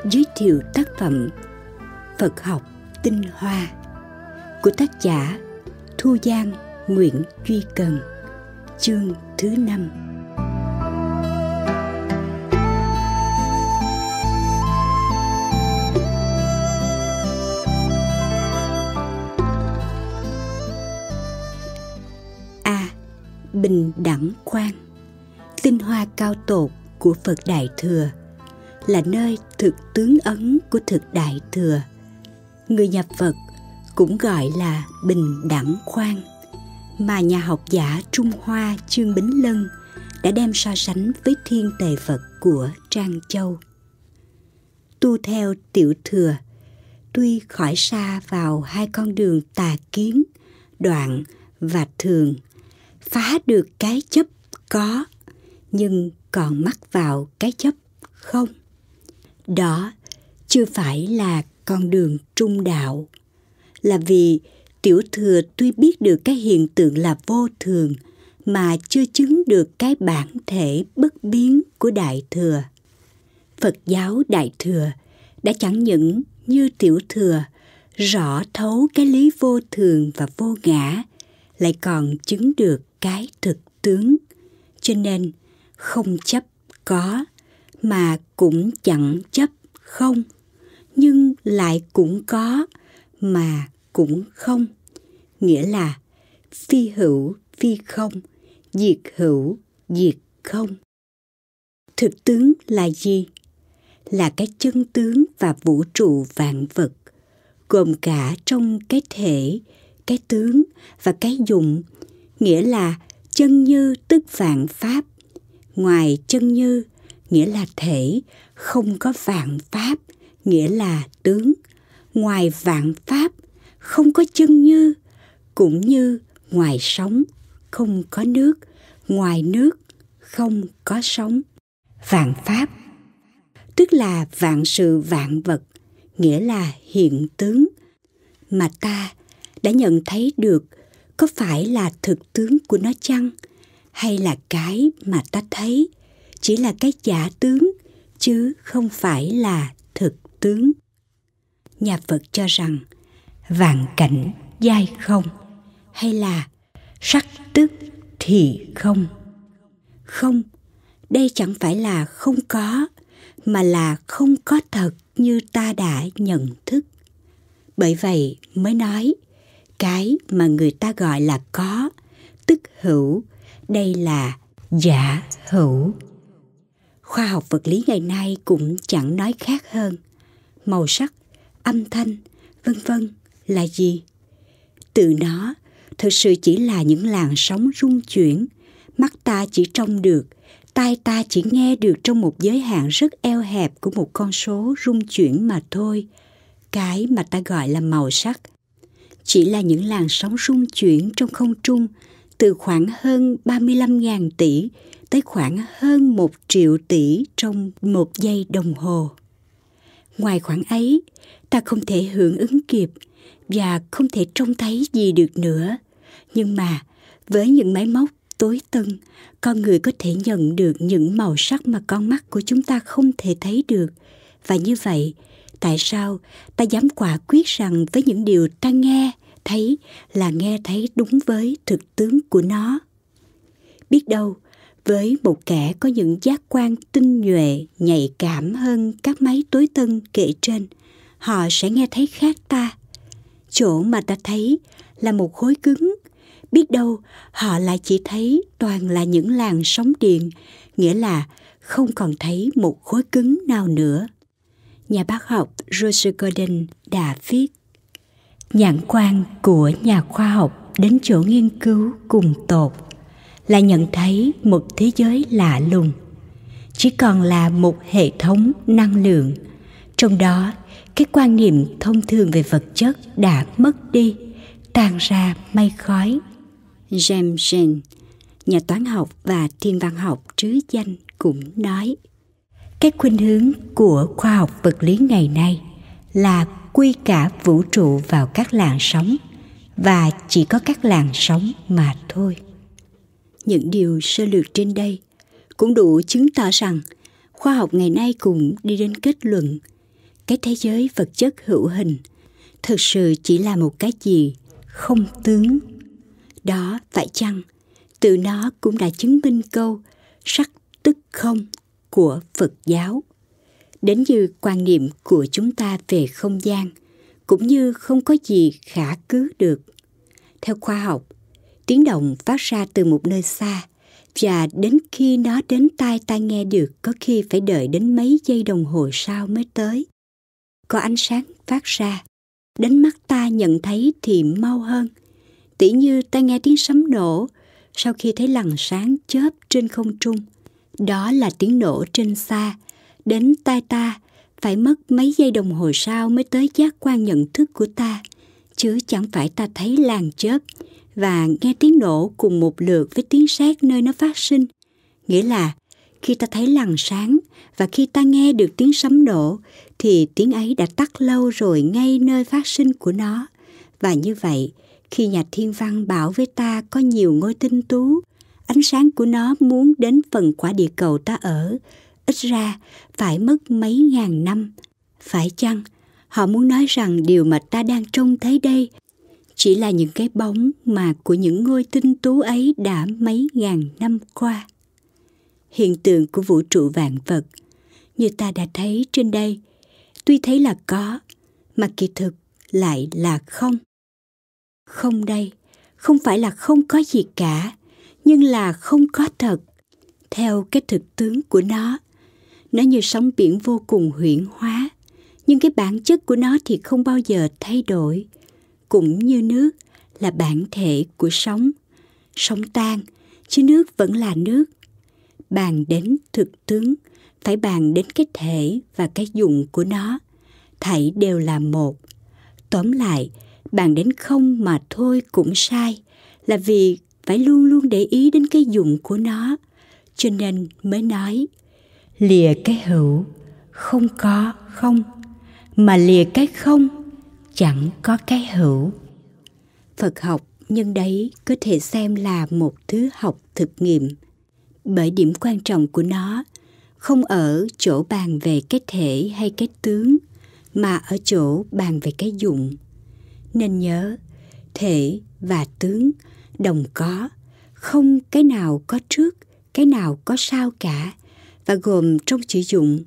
giới thiệu tác phẩm Phật học tinh hoa của tác giả Thu Giang Nguyễn Duy Cần, chương thứ 5. Bình đẳng quan, tinh hoa cao tột của Phật Đại Thừa, là nơi thực tướng ấn của thực Đại Thừa. Người nhà Phật cũng gọi là bình đẳng quan, mà nhà học giả Trung Hoa Chương Bính Lân đã đem so sánh với Thiên Tề Phật của Trang Châu. Tu theo Tiểu Thừa, tuy khỏi xa vào hai con đường tà kiến, đoạn và thường, phá được cái chấp có, nhưng còn mắc vào cái chấp không. Đó chưa phải là con đường trung đạo, là vì Tiểu Thừa tuy biết được cái hiện tượng là vô thường, mà chưa chứng được cái bản thể bất biến của Đại Thừa. Phật giáo Đại Thừa đã chẳng những như Tiểu Thừa rõ thấu cái lý vô thường và vô ngã, lại còn chứng được cái thực tướng, cho nên không chấp có, mà cũng chẳng chấp không, nhưng lại cũng có, mà cũng không. Nghĩa là phi hữu phi không, diệt hữu diệt không. Thực tướng là gì? Là cái chân tướng và vũ trụ vạn vật, gồm cả trong cái thể, cái tướng và cái dụng. Nghĩa là chân như tức vạn pháp, ngoài chân như nghĩa là thể, không có vạn pháp, nghĩa là tướng. Ngoài vạn pháp không có chân như, cũng như ngoài sóng không có nước, ngoài nước không có sóng. Vạn pháp tức là vạn sự vạn vật, nghĩa là hiện tướng mà ta đã nhận thấy được. Có phải là thực tướng của nó chăng? Hay là cái mà ta thấy chỉ là cái giả tướng, chứ không phải là thực tướng? Nhà Phật cho rằng vạn cảnh giai không, hay là sắc tức thì không. Không, đây chẳng phải là không có, mà là không có thật như ta đã nhận thức. Bởi vậy mới nói, cái mà người ta gọi là có, tức hữu, đây là giả hữu. Khoa học vật lý ngày nay cũng chẳng nói khác hơn. Màu sắc, âm thanh, vân vân là gì? Từ nó thực sự chỉ là những làn sóng rung chuyển. Mắt ta chỉ trông được, tai ta chỉ nghe được trong một giới hạn rất eo hẹp của một con số rung chuyển mà thôi. Cái mà ta gọi là màu sắc chỉ là những làn sóng rung chuyển trong không trung, từ khoảng hơn 35.000 tỷ tới khoảng hơn 1 triệu tỷ trong 1 giây đồng hồ. Ngoài khoảng ấy, ta không thể hưởng ứng kịp và không thể trông thấy gì được nữa. Nhưng mà với những máy móc tối tân, con người có thể nhận được những màu sắc mà con mắt của chúng ta không thể thấy được. Và như vậy, tại sao ta dám quả quyết rằng với những điều ta nghe thấy là nghe thấy đúng với thực tướng của nó? Biết đâu, với một kẻ có những giác quan tinh nhuệ, nhạy cảm hơn các máy tối tân kể trên, họ sẽ nghe thấy khác ta. Chỗ mà ta thấy là một khối cứng, biết đâu họ lại chỉ thấy toàn là những làn sóng điện, nghĩa là không còn thấy một khối cứng nào nữa. Nhà bác học Roger Gordon đã viết, nhãn quan của nhà khoa học đến chỗ nghiên cứu cùng tột là nhận thấy một thế giới lạ lùng, chỉ còn là một hệ thống năng lượng. Trong đó, cái quan niệm thông thường về vật chất đã mất đi, tan ra mây khói. James Jean, nhà toán học và thiên văn học trứ danh, cũng nói, cái khuynh hướng của khoa học vật lý ngày nay là quy cả vũ trụ vào các làn sóng, và chỉ có các làn sóng mà thôi. Những điều sơ lược trên đây cũng đủ chứng tỏ rằng khoa học ngày nay cũng đi đến kết luận cái thế giới vật chất hữu hình thực sự chỉ là một cái gì không tướng. Đó phải chăng từ nó cũng đã chứng minh câu sắc tức không của Phật giáo. Đến như quan niệm của chúng ta về không gian cũng như không có gì khả cứ được. Theo khoa học, tiếng động phát ra từ một nơi xa, và đến khi nó đến tai ta nghe được có khi phải đợi đến mấy giây đồng hồ sau mới tới. Có ánh sáng phát ra, đến mắt ta nhận thấy thì mau hơn. Tỉ như ta nghe tiếng sấm nổ, sau khi thấy lằn sáng chớp trên không trung, đó là tiếng nổ trên xa, đến tai ta phải mất mấy giây đồng hồ sau mới tới giác quan nhận thức của ta, chứ chẳng phải ta thấy làn chớp và nghe tiếng nổ cùng một lượt với tiếng sét nơi nó phát sinh. Nghĩa là khi ta thấy lằn sáng và khi ta nghe được tiếng sấm nổ thì tiếng ấy đã tắt lâu rồi ngay nơi phát sinh của nó. Và như vậy, khi nhà thiên văn bảo với ta có nhiều ngôi tinh tú, ánh sáng của nó muốn đến phần quả địa cầu ta ở, ít ra phải mất mấy ngàn năm. Phải chăng họ muốn nói rằng điều mà ta đang trông thấy đây chỉ là những cái bóng mà của những ngôi tinh tú ấy đã mấy ngàn năm qua? Hiện tượng của vũ trụ vạn vật, như ta đã thấy trên đây, tuy thấy là có, mà kỳ thực lại là không. Không đây, không phải là không có gì cả, nhưng là không có thật. Theo cái thực tướng của nó như sóng biển vô cùng huyễn hóa, nhưng cái bản chất của nó thì không bao giờ thay đổi. Cũng như nước là bản thể của sóng. Sóng tan, chứ nước vẫn là nước. Bàn đến thực tướng, phải bàn đến cái thể và cái dụng của nó. Thảy đều là một. Tóm lại, bàn đến không mà thôi cũng sai, là vì phải luôn luôn để ý đến cái dụng của nó. Cho nên mới nói, lìa cái hữu, không có không, mà lìa cái không, chẳng có cái hữu. Phật học nhân đấy có thể xem là một thứ học thực nghiệm, bởi điểm quan trọng của nó không ở chỗ bàn về cái thể hay cái tướng, mà ở chỗ bàn về cái dụng. Nên nhớ, thể và tướng đồng có, không cái nào có trước, cái nào có sau cả, và gồm trong chữ dụng.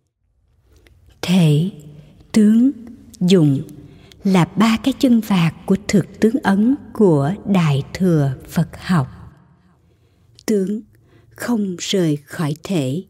Thể, tướng, dụng là ba cái chân vạc của thực tướng ấn của Đại Thừa Phật học. Tướng không rời khỏi thể,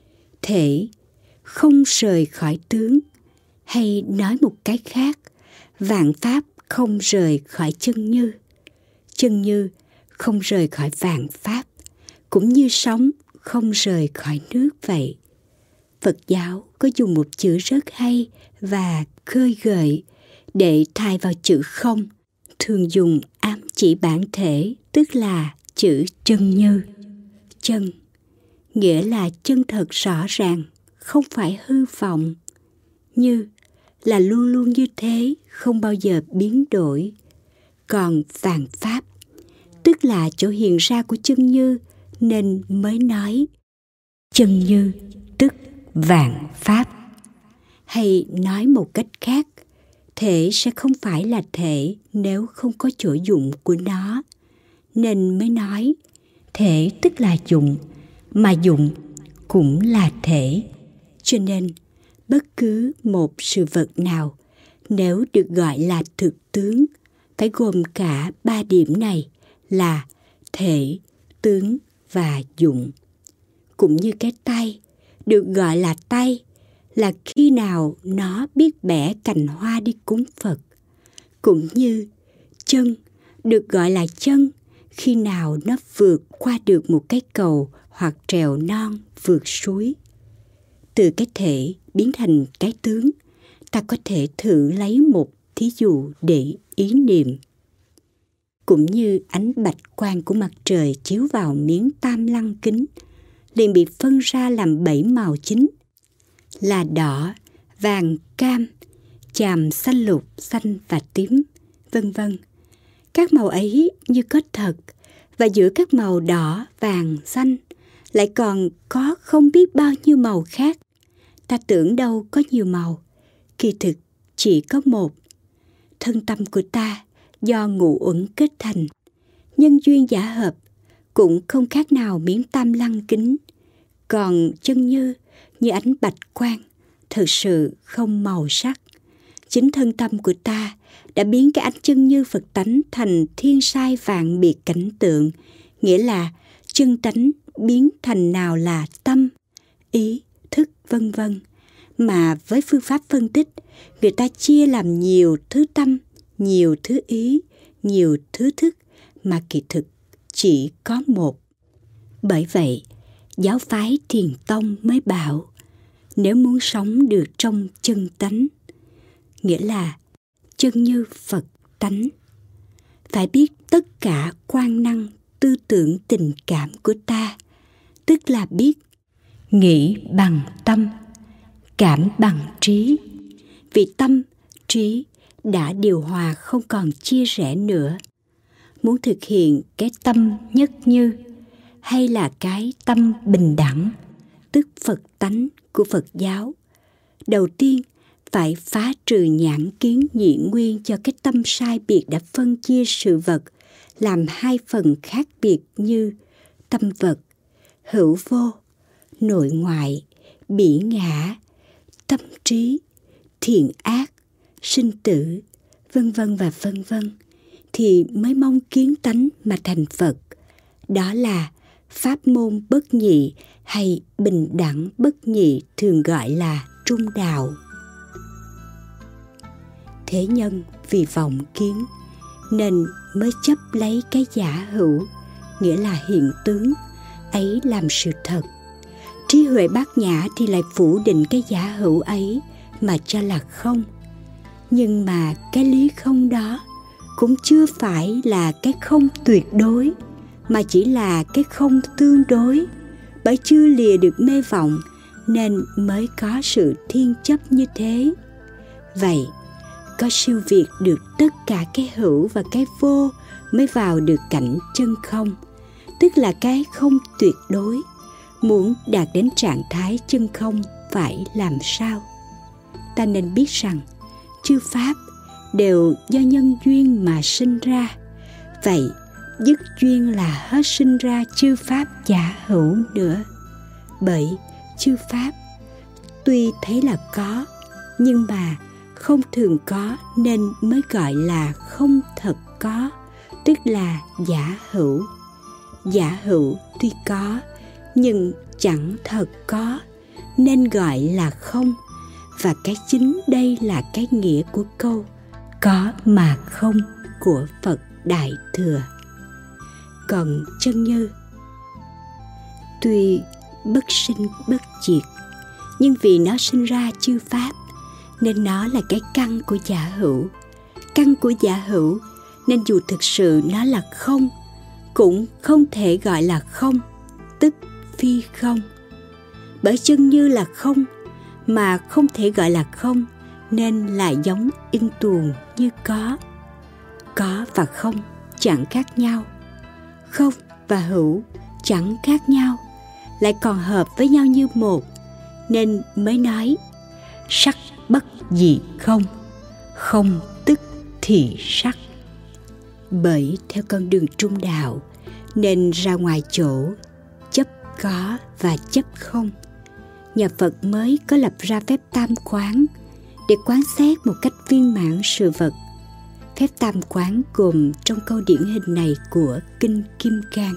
thể không rời khỏi tướng, hay nói một cái khác, vạn pháp không rời khỏi chân như. Chân như không rời khỏi vạn pháp, cũng như sóng không rời khỏi nước vậy. Phật giáo có dùng một chữ rất hay và khơi gợi để thay vào chữ không, thường dùng ám chỉ bản thể, tức là chữ chân như. Chân nghĩa là chân thật rõ ràng, không phải hư vọng. Như là luôn luôn như thế, không bao giờ biến đổi. Còn vạn pháp tức là chỗ hiện ra của chân như, nên mới nói chân như tức vạn pháp. Hay nói một cách khác, thể sẽ không phải là thể nếu không có chỗ dụng của nó, nên mới nói thể tức là dụng, mà dụng cũng là thể. Cho nên bất cứ một sự vật nào nếu được gọi là thực tướng phải gồm cả ba điểm này là thể, tướng và dụng. Cũng như cái tay được gọi là tay là khi nào nó biết bẻ cành hoa đi cúng Phật. Cũng như chân được gọi là chân khi nào nó vượt qua được một cái cầu hoặc trèo non vượt suối. Từ cái thể biến thành cái tướng, ta có thể thử lấy một thí dụ để ý niệm. Cũng như ánh bạch quang của mặt trời chiếu vào miếng tam lăng kính, liền bị phân ra làm 7 màu chính là đỏ, vàng, cam, chàm, xanh lục, xanh và tím, vân vân. Các màu ấy như có thật, và giữa các màu đỏ, vàng, xanh lại còn có không biết bao nhiêu màu khác. Ta tưởng đâu có nhiều màu, kỳ thực chỉ có một. Thân tâm của ta do ngũ uẩn kết thành, nhân duyên giả hợp, cũng không khác nào miếng tam lăng kính. Còn chân như ánh bạch quang, thực sự không màu sắc. Chính thân tâm của ta đã biến cái ánh chân như Phật tánh thành thiên sai vạn biệt cảnh tượng, nghĩa là chân tánh biến thành nào là tâm, ý, thức vân vân, mà với phương pháp phân tích, người ta chia làm nhiều thứ tâm, nhiều thứ ý, nhiều thứ thức, mà kỳ thực chỉ có một. Bởi vậy, giáo phái Thiền Tông mới bảo, nếu muốn sống được trong chân tánh, nghĩa là chân như Phật tánh, phải biết tất cả quan năng, tư tưởng, tình cảm của ta, tức là biết nghĩ bằng tâm, cảm bằng trí. Vì tâm, trí đã điều hòa, không còn chia rẽ nữa. Muốn thực hiện cái tâm nhất như, hay là cái tâm bình đẳng, tức Phật tánh của Phật giáo, đầu tiên phải phá trừ nhãn kiến nhị nguyên cho cái tâm sai biệt đã phân chia sự vật làm hai phần khác biệt như tâm vật, hữu vô, nội ngoại, bỉ ngã, tâm trí, thiện ác, sinh tử, vân vân và vân vân, thì mới mong kiến tánh mà thành Phật. Đó là pháp môn bất nhị hay bình đẳng bất nhị, thường gọi là trung đạo. Thế nhân vì vọng kiến nên mới chấp lấy cái giả hữu, nghĩa là hiện tướng ấy làm sự thật. Trí huệ bát nhã thì lại phủ định cái giả hữu ấy mà cho là không. Nhưng mà cái lý không đó cũng chưa phải là cái không tuyệt đối, mà chỉ là cái không tương đối. Bởi chưa lìa được mê vọng nên mới có sự thiên chấp như thế. Vậy, có siêu việt được tất cả cái hữu và cái vô mới vào được cảnh chân không, tức là cái không tuyệt đối. Muốn đạt đến trạng thái chân không phải làm sao? Ta nên biết rằng chư pháp đều do nhân duyên mà sinh ra. Vậy dứt duyên là hết sinh ra chư pháp giả hữu nữa. Bởi chư pháp tuy thấy là có, nhưng mà không thường có nên mới gọi là không thật có, tức là giả hữu. Giả hữu tuy có nhưng chẳng thật có nên gọi là không. Và cái chính đây là cái nghĩa của câu có mà không của Phật Đại Thừa. Còn chân như tuy bất sinh bất diệt, nhưng vì nó sinh ra chư pháp nên nó là cái căn của giả hữu. Căn của giả hữu nên dù thực sự nó là không, cũng không thể gọi là không, tức phi không. Bởi chân như là không mà không thể gọi là không, nên là giống in tuồng như có. Có và không chẳng khác nhau, không và hữu chẳng khác nhau, lại còn hợp với nhau như một, nên mới nói sắc bất dị không, không tức thì sắc. Bởi theo con đường trung đạo nên ra ngoài chỗ chấp có và chấp không, nhà Phật mới có lập ra phép tam quán để quán xét một cách viên mãn sự vật. Phép tam quán gồm trong câu điển hình này của Kinh Kim Cang: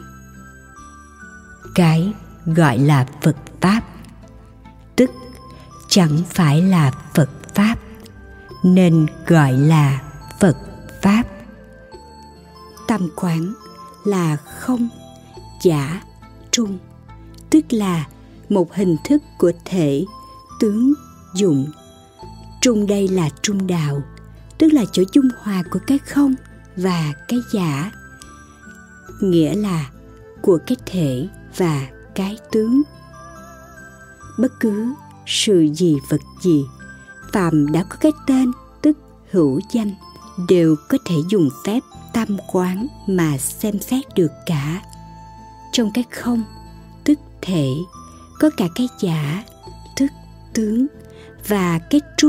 cái gọi là Phật Pháp, tức chẳng phải là Phật Pháp, nên gọi là Phật Pháp. Tam quán là không, giả, trung, tức là một hình thức của thể, tướng, dụng. Trung đây là trung đạo, tức là chỗ dung hòa của cái không và cái giả, nghĩa là của cái thể và cái tướng. Bất cứ sự gì vật gì, phàm đã có cái tên tức hữu danh, đều có thể dùng phép tam quán mà xem xét được cả. Trong cái không tức thể có cả cái giả tức tướng, và cái trung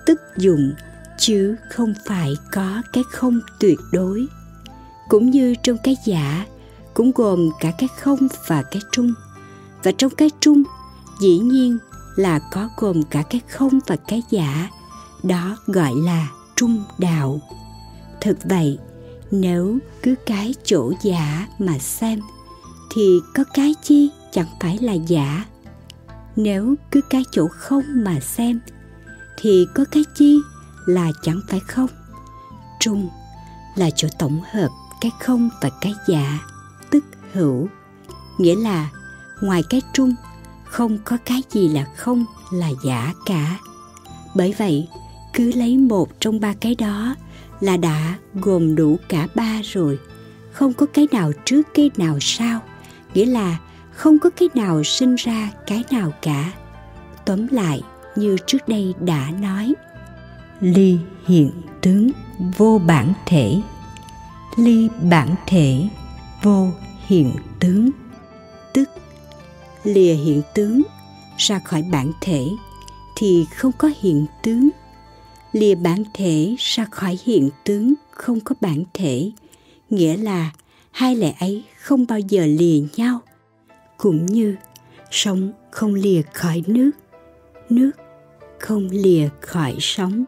tức dụng, chứ không phải có cái không tuyệt đối. Cũng như trong cái giả cũng gồm cả cái không và cái trung, và trong cái trung dĩ nhiên là có gồm cả cái không và cái giả, đó gọi là trung đạo. Thực vậy, nếu cứ cái chỗ giả mà xem thì có cái chi chẳng phải là giả. Nếu cứ cái chỗ không mà xem thì có cái chi là chẳng phải không. Trung là chỗ tổng hợp cái không và cái giả, tức hữu, nghĩa là ngoài cái trung không có cái gì là không, là giả cả. Bởi vậy, cứ lấy một trong ba cái đó là đã gồm đủ cả ba rồi. Không có cái nào trước cái nào sau, nghĩa là không có cái nào sinh ra cái nào cả. Tóm lại, như trước đây đã nói, ly hiện tướng vô bản thể, ly bản thể vô hiện tướng. Tức lìa hiện tướng ra khỏi bản thể thì không có hiện tướng, lìa bản thể ra khỏi hiện tướng không có bản thể, nghĩa là hai lẽ ấy không bao giờ lìa nhau. Cũng như sóng không lìa khỏi nước, nước không lìa khỏi sóng.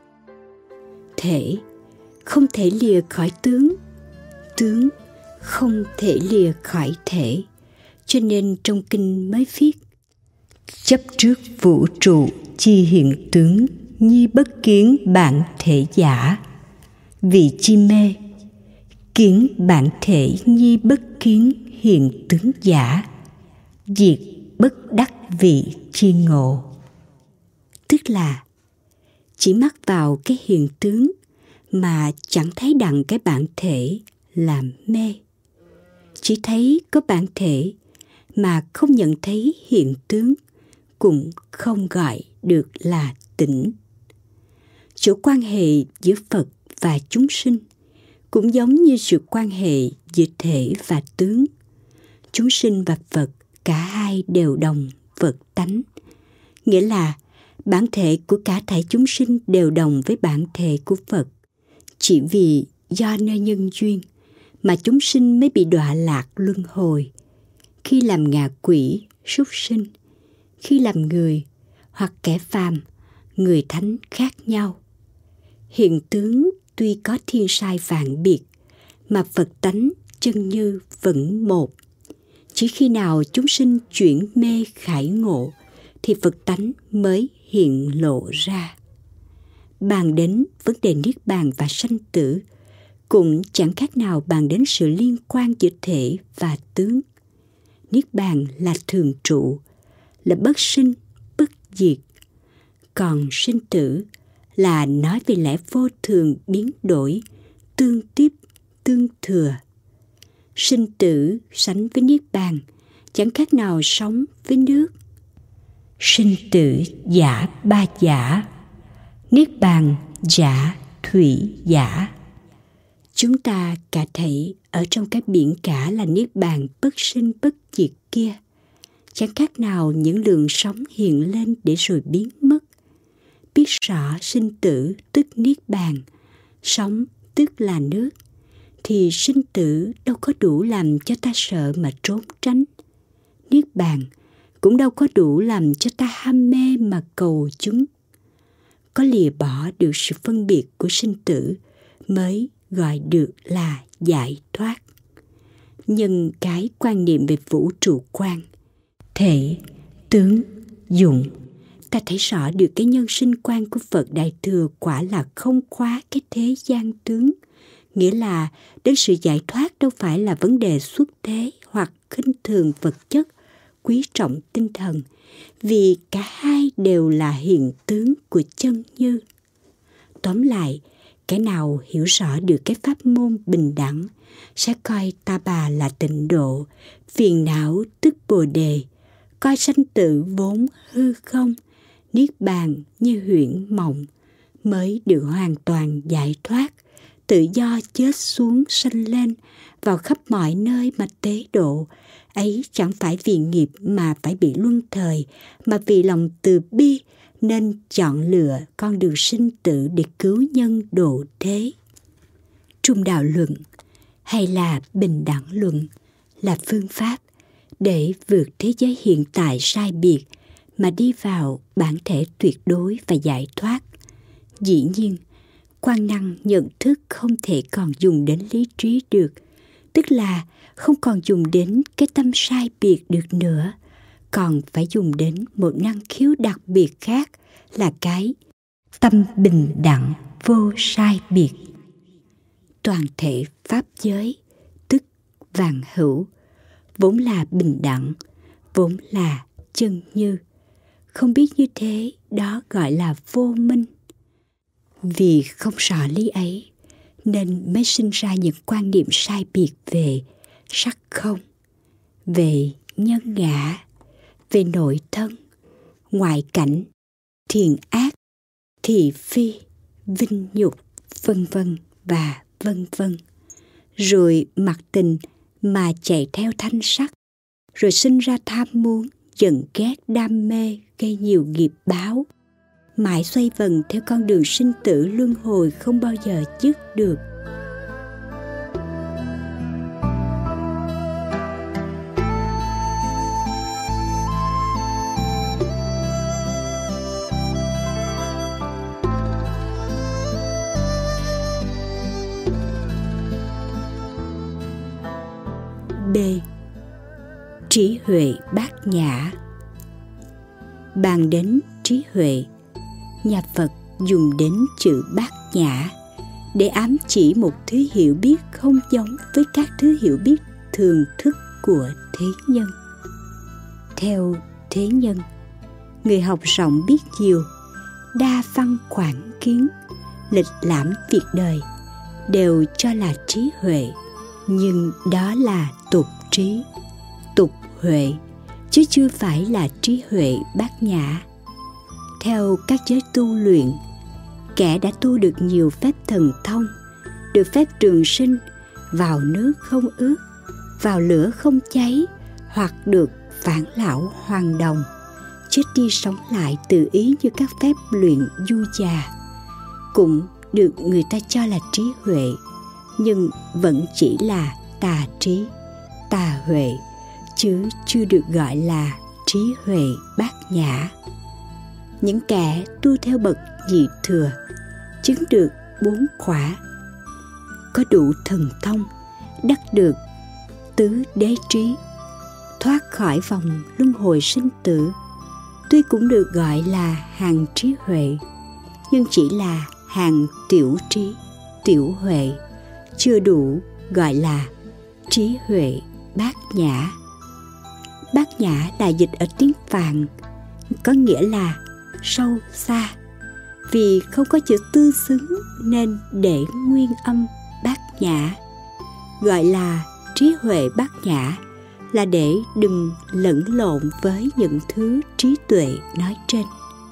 Thể không thể lìa khỏi tướng, tướng không thể lìa khỏi thể. Cho nên trong kinh mới viết: chấp trước vũ trụ chi hiện tướng, nhi bất kiến bản thể giả. Vị chi mê, kiến bản thể nhi bất kiến hiện tướng giả. Diệt bất đắc vị chi ngộ. Tức là chỉ mắc vào cái hiện tướng mà chẳng thấy đặng cái bản thể là mê. Chỉ thấy có bản thể mà không nhận thấy hiện tướng cũng không gọi được là tỉnh. Chỗ quan hệ giữa Phật và chúng sinh cũng giống như sự quan hệ giữa thể và tướng. Chúng sinh và Phật cả hai đều đồng vật tánh, nghĩa là bản thể của cả thảy chúng sinh đều đồng với bản thể của Phật. Chỉ vì do nơi nhân duyên mà chúng sinh mới bị đọa lạc luân hồi, khi làm ngạ quỷ, súc sinh, khi làm người hoặc kẻ phàm, người thánh khác nhau. Hiện tướng tuy có thiên sai vạn biệt, mà Phật tánh chân như vẫn một. Chỉ khi nào chúng sinh chuyển mê khải ngộ thì Phật tánh mới hiện lộ ra. Bàn đến vấn đề niết bàn và sanh tử cũng chẳng khác nào bàn đến sự liên quan giữa thể và tướng. Niết bàn là thường trụ, là bất sinh, bất diệt. Còn sinh tử là nói về lẽ vô thường biến đổi, tương tiếp, tương thừa. Sinh tử sánh với niết bàn chẳng khác nào sóng với nước. Sinh tử giả ba giả, niết bàn giả thủy giả. Chúng ta cả thảy ở trong cái biển cả là niết bàn bất sinh bất diệt kia, chẳng khác nào những luồng sóng hiện lên để rồi biến mất. Biết rõ sinh tử tức niết bàn, sóng tức là nước, thì sinh tử đâu có đủ làm cho ta sợ mà trốn tránh. Niết bàn cũng đâu có đủ làm cho ta ham mê mà cầu chúng. Có lìa bỏ được sự phân biệt của sinh tử mới gọi được là giải thoát. Nhưng cái quan niệm về vũ trụ quan, thể, tướng, dụng, ta thấy rõ được cái nhân sinh quan của Phật Đại Thừa quả là không quá cái thế gian tướng. Nghĩa là đến sự giải thoát đâu phải là vấn đề xuất thế hoặc khinh thường vật chất, quý trọng tinh thần, vì cả hai đều là hiện tướng của chân như. Tóm lại, cái nào hiểu rõ được cái pháp môn bình đẳng sẽ coi ta bà là tịnh độ, phiền não tức bồ đề, coi sanh tử vốn hư không, niết bàn như huyễn mộng, mới được hoàn toàn giải thoát, tự do chết xuống sanh lên, vào khắp mọi nơi mà tế độ. Ấy chẳng phải vì nghiệp mà phải bị luân thời, mà vì lòng từ bi nên chọn lựa con đường sinh tử để cứu nhân độ thế. Trung đạo luận hay là bình đẳng luận là phương pháp để vượt thế giới hiện tại sai biệt mà đi vào bản thể tuyệt đối và giải thoát. Dĩ nhiên, quan năng nhận thức không thể còn dùng đến lý trí được, tức là không còn dùng đến cái tâm sai biệt được nữa, còn phải dùng đến một năng khiếu đặc biệt khác là cái tâm bình đẳng vô sai biệt. Toàn thể pháp giới, tức vạn hữu, vốn là bình đẳng, vốn là chân như. Không biết như thế, đó gọi là vô minh. Vì không rõ lý ấy, nên mới sinh ra những quan niệm sai biệt về sắc không, về nhân ngã, về nội thân, ngoại cảnh, thiện ác, thị phi, vinh nhục, vân vân và vân vân. Rồi mặc tình mà chạy theo thanh sắc, rồi sinh ra tham muốn, giận ghét, đam mê, gây nhiều nghiệp báo, mãi xoay vần theo con đường sinh tử luân hồi không bao giờ dứt được. B. Trí huệ bát nhã. Bàn đến trí huệ, nhà Phật dùng đến chữ bát nhã để ám chỉ một thứ hiểu biết không giống với các thứ hiểu biết thường thức của thế nhân. Theo thế nhân, người học rộng biết nhiều, đa văn quảng kiến, lịch lãm việc đời đều cho là trí huệ, nhưng đó là tục trí, tục huệ, chứ chưa phải là trí huệ bát nhã. Theo các giới tu luyện, kẻ đã tu được nhiều phép thần thông, được phép trường sinh, vào nước không ướt, vào lửa không cháy, hoặc được phản lão hoàn đồng, chết đi sống lại tự ý như các phép luyện du già, cũng được người ta cho là trí huệ, nhưng vẫn chỉ là tà trí, tà huệ, chứ chưa được gọi là trí huệ bát nhã. Những kẻ tu theo bậc nhị thừa, chứng được 4 quả, có đủ thần thông, đắc được tứ đế trí, thoát khỏi vòng luân hồi sinh tử, tuy cũng được gọi là hàng trí huệ, nhưng chỉ là hàng tiểu trí, tiểu huệ, chưa đủ gọi là trí huệ bát nhã. Bát nhã là dịch ở tiếng Phạn, có nghĩa là sâu xa. Vì không có chữ tư xứng nên để nguyên âm bát nhã. Gọi là trí huệ bát nhã là để đừng lẫn lộn với những thứ trí tuệ nói trên.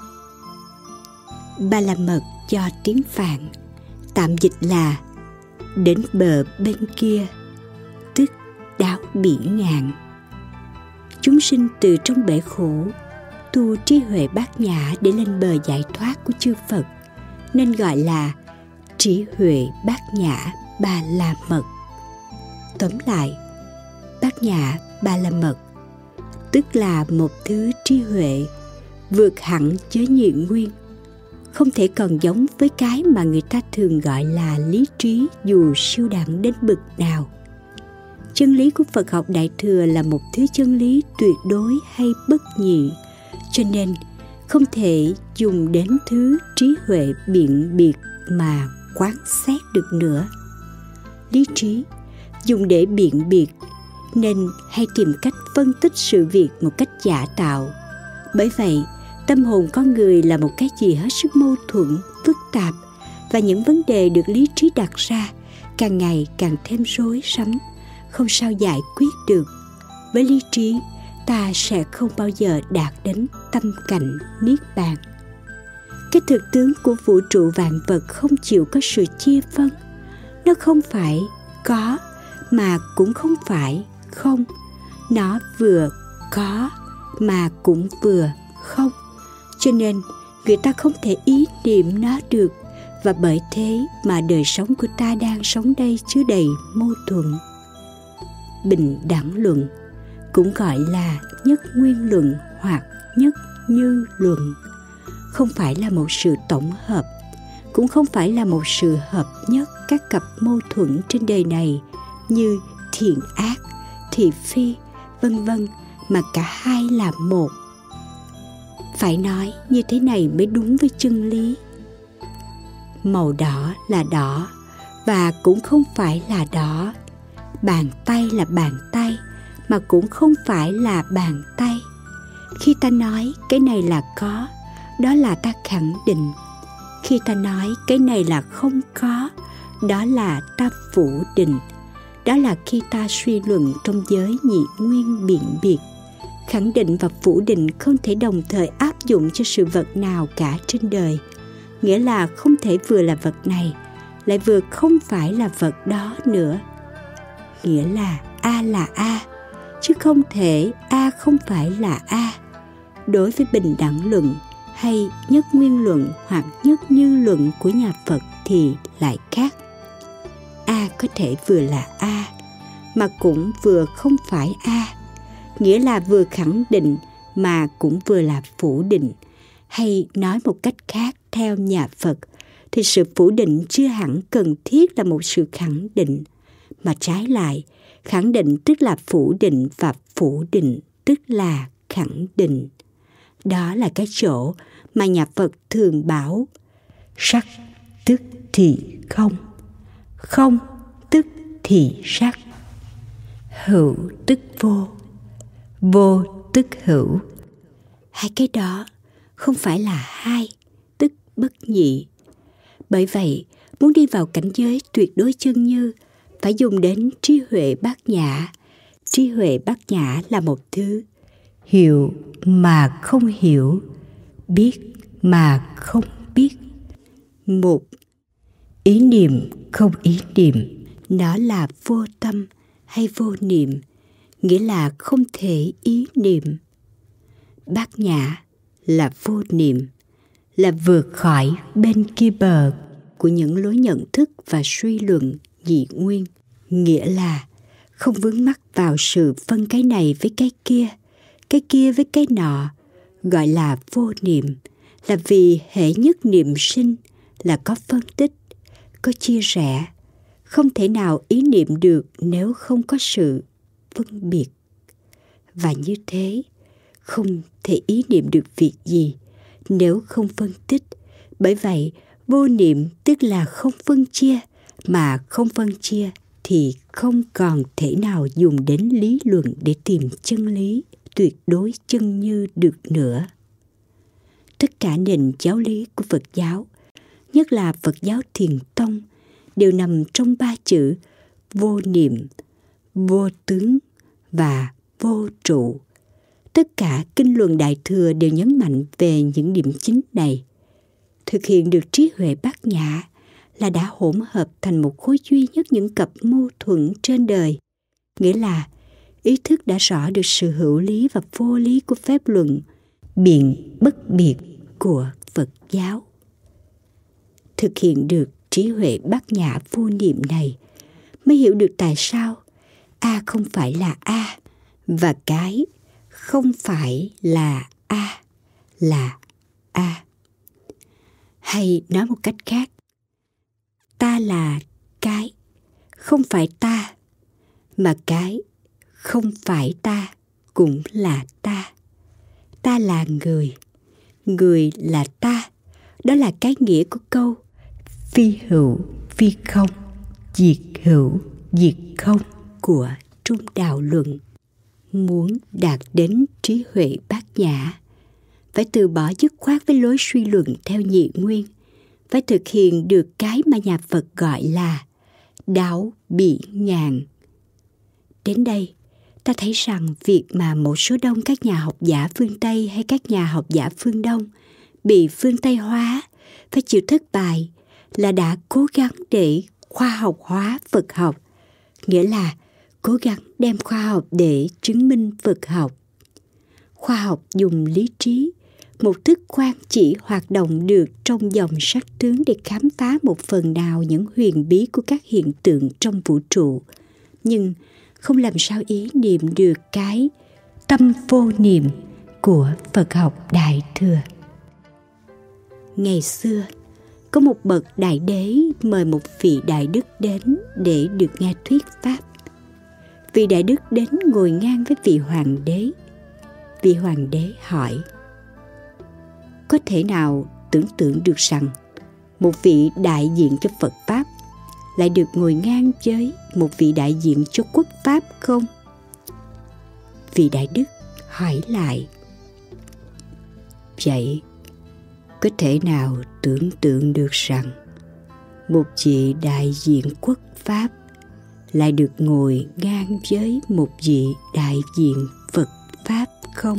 Ba la mật cho tiếng Phạn tạm dịch là đến bờ bên kia, tức đáo biển ngạn. Chúng sinh từ trong bể khổ tu trí huệ bát nhã để lên bờ giải thoát của chư Phật, nên gọi là trí huệ bát nhã ba la mật. Tóm lại, bát nhã ba la mật tức là một thứ trí huệ vượt hẳn giới nhị nguyên, không thể còn giống với cái mà người ta thường gọi là lý trí dù siêu đẳng đến bậc nào. Chân lý của Phật học Đại Thừa là một thứ chân lý tuyệt đối hay bất nhị, cho nên không thể dùng đến thứ trí huệ biện biệt mà quán xét được nữa. Lý trí dùng để biện biệt nên hay tìm cách phân tích sự việc một cách giả tạo. Bởi vậy, tâm hồn con người là một cái gì hết sức mâu thuẫn, phức tạp, và những vấn đề được lý trí đặt ra càng ngày càng thêm rối rắm, không sao giải quyết được. Với lý trí, ta sẽ không bao giờ đạt đến tâm cảnh niết bàn. Cái thực tướng của vũ trụ vạn vật không chịu có sự chia phân. Nó không phải có mà cũng không phải không. Nó vừa có mà cũng vừa không. Cho nên người ta không thể ý niệm nó được, và bởi thế mà đời sống của ta đang sống đây chứa đầy mâu thuẫn. Bình đẳng luận cũng gọi là nhất nguyên luận hoặc nhất như luận, không phải là một sự tổng hợp, cũng không phải là một sự hợp nhất các cặp mâu thuẫn trên đời này như thiện ác, thị phi, vân vân, mà cả hai là một. Phải nói như thế này mới đúng với chân lý. Màu đỏ là đỏ và cũng không phải là đỏ. Bàn tay là bàn tay mà cũng không phải là bàn tay. Khi ta nói cái này là có, đó là ta khẳng định. Khi ta nói cái này là không có, đó là ta phủ định. Đó là khi ta suy luận trong giới nhị nguyên biện biệt. Khẳng định và phủ định không thể đồng thời áp dụng cho sự vật nào cả trên đời. Nghĩa là không thể vừa là vật này, lại vừa không phải là vật đó nữa. Nghĩa là A, chứ không thể A không phải là A. Đối với bình đẳng luận hay nhất nguyên luận hoặc nhất như luận của nhà Phật thì lại khác. A có thể vừa là A, mà cũng vừa không phải A. Nghĩa là vừa khẳng định mà cũng vừa là phủ định. Hay nói một cách khác theo nhà Phật, thì sự phủ định chưa hẳn cần thiết là một sự khẳng định, mà trái lại, khẳng định tức là phủ định và phủ định tức là khẳng định. Đó là cái chỗ mà nhà Phật thường bảo sắc tức thì không, không tức thì sắc, hữu tức vô, vô tức hữu. Hai cái đó không phải là hai, tức bất nhị. Bởi vậy, muốn đi vào cảnh giới tuyệt đối chân như, phải dùng đến trí huệ bát nhã. Trí huệ bát nhã là một thứ hiểu mà không hiểu, biết mà không biết. Một, ý niệm không ý niệm, nó là vô tâm hay vô niệm, nghĩa là không thể ý niệm. Bát nhã là vô niệm, là vượt khỏi bên kia bờ của những lối nhận thức và suy luận dị nguyên, nghĩa là không vướng mắc vào sự phân cái này với cái kia với cái nọ, gọi là vô niệm. Là vì hễ nhất niệm sinh là có phân tích, có chia rẽ, không thể nào ý niệm được nếu không có sự phân biệt. Và như thế, không thể ý niệm được việc gì nếu không phân tích. Bởi vậy, vô niệm tức là không phân chia, mà không phân chia thì không còn thể nào dùng đến lý luận để tìm chân lý tuyệt đối chân như được nữa. Tất cả nền giáo lý của Phật giáo, nhất là Phật giáo Thiền Tông, đều nằm trong ba chữ vô niệm, vô tướng và vô trụ. Tất cả kinh luận Đại Thừa đều nhấn mạnh về những điểm chính này. Thực hiện được trí huệ bát nhã là đã hỗn hợp thành một khối duy nhất những cặp mâu thuẫn trên đời. Nghĩa là ý thức đã rõ được sự hữu lý và vô lý của phép luận, biện bất biệt của Phật giáo. Thực hiện được trí huệ bát nhã vô niệm này mới hiểu được tại sao A không phải là A và cái không phải là A là A. Hay nói một cách khác, ta là cái không phải ta, mà cái không phải ta cũng là ta. Ta là người là ta. Đó là cái nghĩa của câu phi hữu phi không, diệt hữu diệt không của Trung Đạo Luận. Muốn đạt đến trí huệ bát nhã, phải từ bỏ dứt khoát với lối suy luận theo nhị nguyên, phải thực hiện được cái mà nhà Phật gọi là đáo bị ngàn. Đến đây, ta thấy rằng việc mà một số đông các nhà học giả phương Tây hay các nhà học giả phương Đông bị phương Tây hóa, phải chịu thất bại, là đã cố gắng để khoa học hóa Phật học, nghĩa là cố gắng đem khoa học để chứng minh Phật học. Khoa học dùng lý trí, Một thức quan chỉ hoạt động được trong dòng sắc tướng để khám phá một phần nào những huyền bí của các hiện tượng trong vũ trụ, nhưng không làm sao ý niệm được cái tâm vô niệm của Phật học Đại Thừa. Ngày xưa, có một bậc đại đế mời một vị đại đức đến để được nghe thuyết pháp. Vị đại đức đến ngồi ngang với vị hoàng đế. Vị hoàng đế hỏi: có thể nào tưởng tượng được rằng một vị đại diện cho Phật Pháp lại được ngồi ngang với một vị đại diện cho quốc Pháp không? Vị đại đức hỏi lại: vậy có thể nào tưởng tượng được rằng một vị đại diện quốc Pháp lại được ngồi ngang với một vị đại diện Phật Pháp không?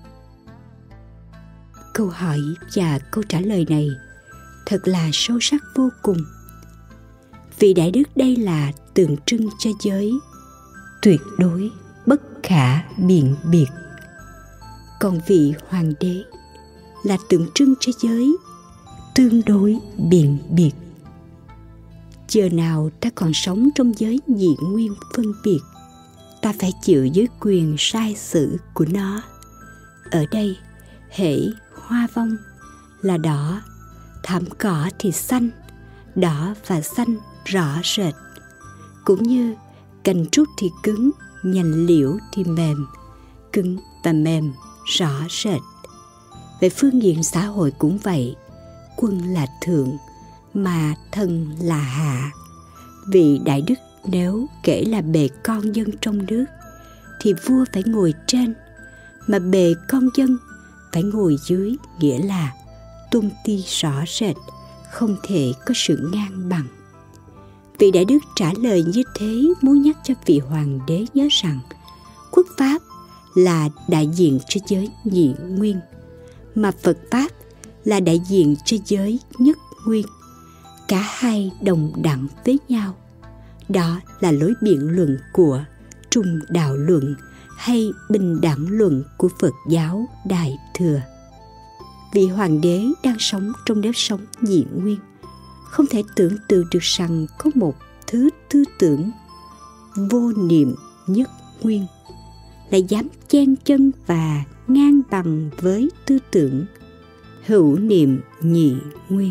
Câu hỏi và câu trả lời này thật là sâu sắc vô cùng. Vị đại đức đây là tượng trưng cho giới tuyệt đối bất khả biện biệt, còn vị hoàng đế là tượng trưng cho giới tương đối biện biệt. Giờ nào ta còn sống trong giới nhị nguyên phân biệt, ta phải chịu dưới quyền sai sử của nó. Ở đây, hễ hoa vong là đỏ, thảm cỏ thì xanh, đỏ và xanh rõ rệt. Cũng như cành trúc thì cứng, nhành liễu thì mềm, cứng và mềm rõ rệt. Về phương diện xã hội cũng vậy, quân là thượng mà thần là hạ. Vị đại đức nếu kể là bề con dân trong nước thì vua phải ngồi trên, mà bề con dân phải ngồi dưới, nghĩa là tôn ti rõ rệt, không thể có sự ngang bằng. Vị đại đức trả lời như thế muốn nhắc cho vị hoàng đế nhớ rằng quốc Pháp là đại diện cho giới nhị nguyên, mà Phật Pháp là đại diện cho giới nhất nguyên. Cả hai đồng đẳng với nhau. Đó là lối biện luận của trung đạo luận hay bình đẳng luận của Phật giáo Đại Thừa. Vị hoàng đế đang sống trong nếp sống nhị nguyên, không thể tưởng tượng được rằng có một thứ tư tưởng vô niệm nhất nguyên lại dám chen chân và ngang bằng với tư tưởng hữu niệm nhị nguyên.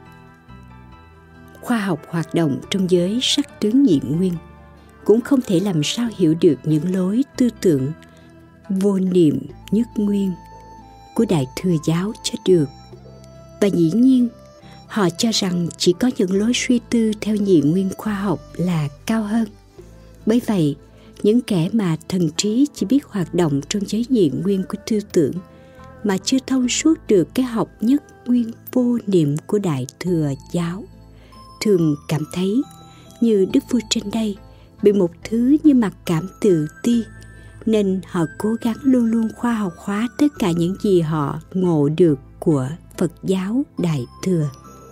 Khoa học hoạt động trong giới sắc tướng nhị nguyên cũng không thể làm sao hiểu được những lối tư tưởng vô niệm nhất nguyên của Đại Thừa giáo cho được. Và dĩ nhiên, họ cho rằng chỉ có những lối suy tư theo nhị nguyên khoa học là cao hơn. Bởi vậy, những kẻ mà thần trí chỉ biết hoạt động trong giới nhị nguyên của tư tưởng mà chưa thông suốt được cái học nhất nguyên vô niệm của Đại Thừa giáo thường cảm thấy như đức vua trên đây bị một thứ như mặc cảm tự ti, nên họ cố gắng luôn luôn khoa học hóa tất cả những gì họ ngộ được của Phật giáo Đại Thừa.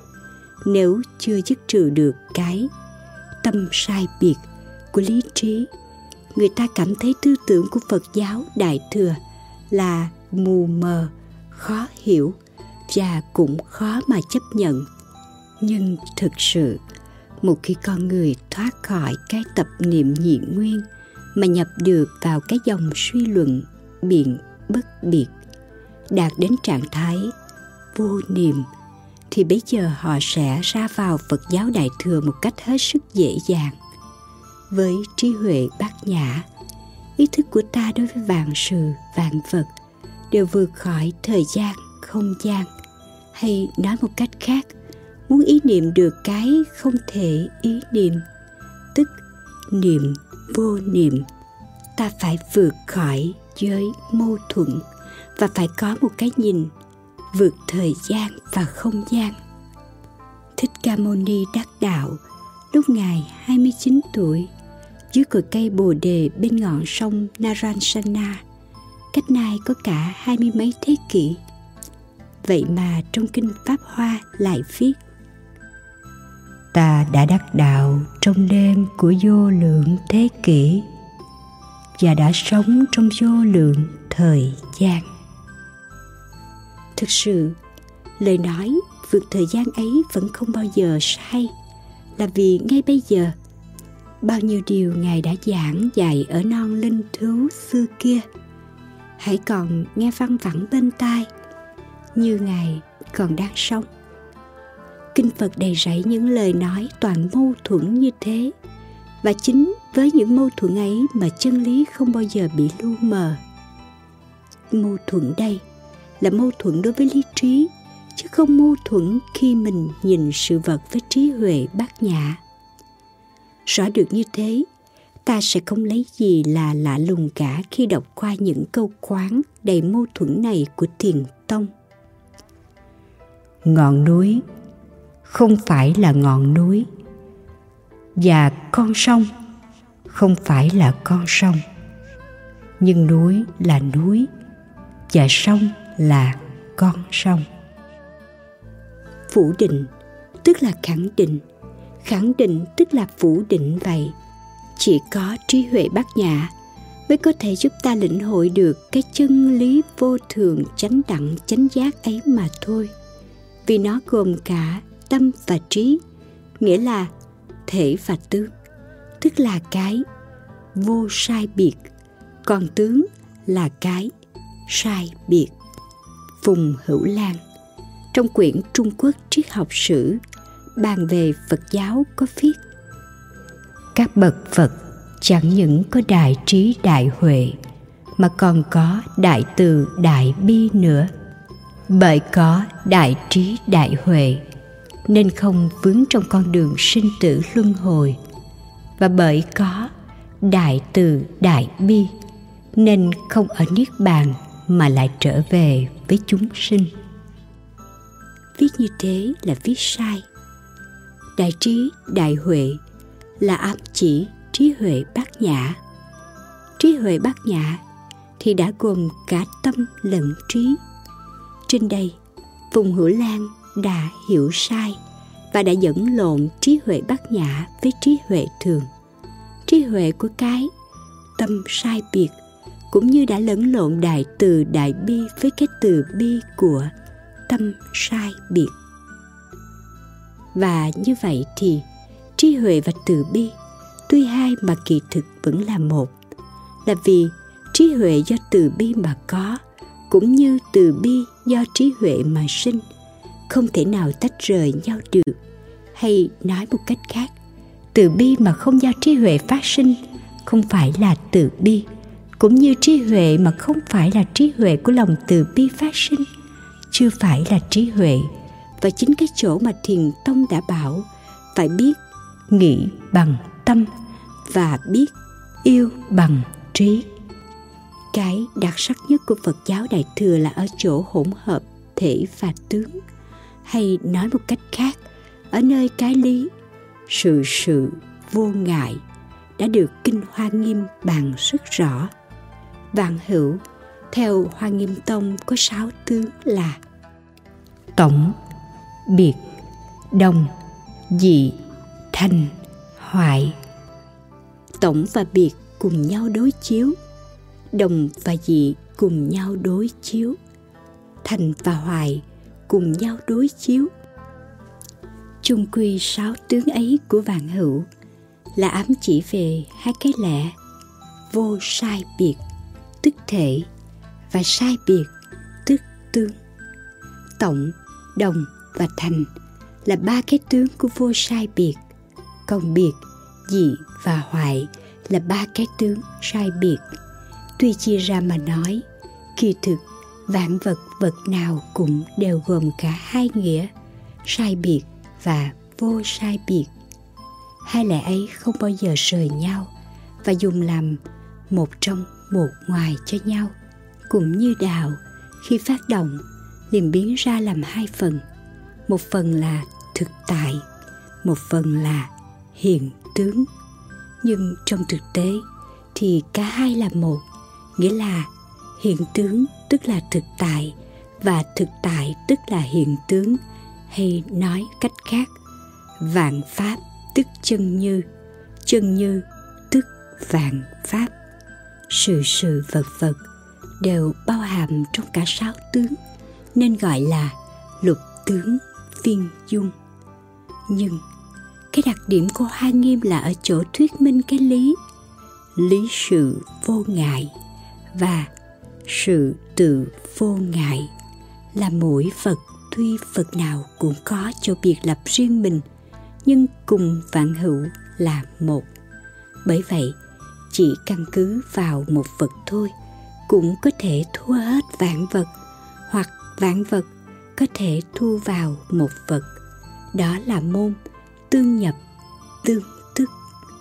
Nếu chưa dứt trừ được cái tâm sai biệt của lý trí, người ta cảm thấy tư tưởng của Phật giáo Đại Thừa là mù mờ, khó hiểu và cũng khó mà chấp nhận. Nhưng thực sự, một khi con người thoát khỏi cái tập niệm nhị nguyên mà nhập được vào cái dòng suy luận biện bất biệt, đạt đến trạng thái vô niệm, thì bây giờ họ sẽ ra vào Phật giáo Đại Thừa một cách hết sức dễ dàng. Với trí huệ bát nhã, ý thức của ta đối với vạn sự, vạn vật đều vượt khỏi thời gian, không gian. Hay nói một cách khác, muốn ý niệm được cái không thể ý niệm, tức niệm vô niệm, ta phải vượt khỏi giới mâu thuẫn và phải có một cái nhìn vượt thời gian và không gian. Thích Ca Mâu Ni đắc đạo lúc Ngài 29 tuổi dưới cội cây Bồ Đề bên ngọn sông Naransana, cách nay có cả 20 mấy thế kỷ. Vậy mà trong kinh Pháp Hoa lại viết: ta đã đắc đạo trong đêm của vô lượng thế kỷ và đã sống trong vô lượng thời gian. Thực sự, lời nói vượt thời gian ấy vẫn không bao giờ sai, là vì ngay bây giờ, bao nhiêu điều Ngài đã giảng dạy ở non linh thú xưa kia hãy còn nghe văng vẳng bên tai, như Ngài còn đang sống. Kinh Phật đầy rẫy những lời nói toàn mâu thuẫn như thế, và chính với những mâu thuẫn ấy mà chân lý không bao giờ bị lu mờ. Mâu thuẫn đây là mâu thuẫn đối với lý trí, chứ không mâu thuẫn khi mình nhìn sự vật với trí huệ bát nhã. Rõ được như thế, ta sẽ không lấy gì là lạ lùng cả khi đọc qua những câu quán đầy mâu thuẫn này của Thiền Tông. Ngọn núi không phải là ngọn núi, và con sông không phải là con sông, nhưng núi là núi và sông là con sông. Phủ định tức là khẳng định tức là phủ định vậy. Chỉ có trí huệ bát nhã mới có thể giúp ta lĩnh hội được cái chân lý vô thường chánh đẳng chánh giác ấy mà thôi. Vì nó gồm cả tâm và trí, nghĩa là thể và tướng, tức là cái vô sai biệt, còn tướng là cái sai biệt. Phùng Hữu Lan trong quyển Trung Quốc triết học sử bàn về Phật giáo có viết: các bậc Phật chẳng những có đại trí đại huệ mà còn có đại từ đại bi nữa. Bởi có đại trí đại huệ nên không vướng trong con đường sinh tử luân hồi, và bởi có đại từ đại bi nên không ở niết bàn mà lại trở về với chúng sinh. Viết như thế là viết sai. Đại trí đại huệ là ám chỉ trí huệ bát nhã. Trí huệ bát nhã thì đã gồm cả tâm lẫn trí. Trên đây, Phùng Hữu Lan đã hiểu sai và đã dẫn lộn trí huệ bát nhã với trí huệ thường. Trí huệ của cái tâm sai biệt, cũng như đã lẫn lộn đại từ đại bi với cái từ bi của tâm sai biệt. Và như vậy thì trí huệ và từ bi tuy hai mà kỳ thực vẫn là một, là vì trí huệ do từ bi mà có, cũng như từ bi do trí huệ mà sinh, không thể nào tách rời nhau được. Hay nói một cách khác, từ bi mà không do trí huệ phát sinh không phải là từ bi, cũng như trí huệ mà không phải là trí huệ của lòng từ bi phát sinh chưa phải là trí huệ. Và chính cái chỗ mà Thiền Tông đã bảo phải biết nghĩ bằng tâm và biết yêu bằng trí. Cái đặc sắc nhất của Phật giáo Đại Thừa là ở chỗ hỗn hợp thể và tướng. Hay nói một cách khác, ở nơi cái lý, sự vô ngại đã được Kinh Hoa Nghiêm bàn rất rõ. Vạn hữu theo Hoa Nghiêm Tông có 6 tướng là tổng, biệt, đồng, dị, thành, hoại. Tổng và biệt cùng nhau đối chiếu, đồng và dị cùng nhau đối chiếu, thành và hoại cùng nhau đối chiếu. Chung quy 6 tướng ấy của vạn hữu là ám chỉ về hai cái lẽ vô sai biệt tức thể và sai biệt tức tướng. Tổng, đồng và thành là 3 cái tướng của vô sai biệt, còn biệt, dị và hoại là 3 cái tướng sai biệt. Tuy chia ra mà nói, kỳ thực vạn vật vật nào cũng đều gồm cả hai nghĩa, sai biệt và vô sai biệt. Hai lẽ ấy không bao giờ rời nhau và dùng làm một trong một ngoài cho nhau. Cũng như đạo khi phát động liền biến ra làm 2 phần, một phần là thực tại, một phần là hiện tướng. Nhưng trong thực tế thì cả hai là một, nghĩa là hiện tướng tức là thực tại và thực tại tức là hiện tướng. Hay nói cách khác, vạn pháp tức chân như tức vạn pháp. Sự vật vật đều bao hàm trong cả 6 tướng, nên gọi là lục tướng viên dung. Nhưng cái đặc điểm của Hoa Nghiêm là ở chỗ thuyết minh cái lý sự vô ngại và sự tự vô ngại, là mỗi Phật tuy Phật nào cũng có chỗ biệt lập riêng mình, nhưng cùng vạn hữu là một. Bởi vậy, chỉ căn cứ vào một Phật thôi cũng có thể thua hết vạn vật, hoặc vạn vật có thể thu vào một Phật. Đó là môn tương nhập tương tức.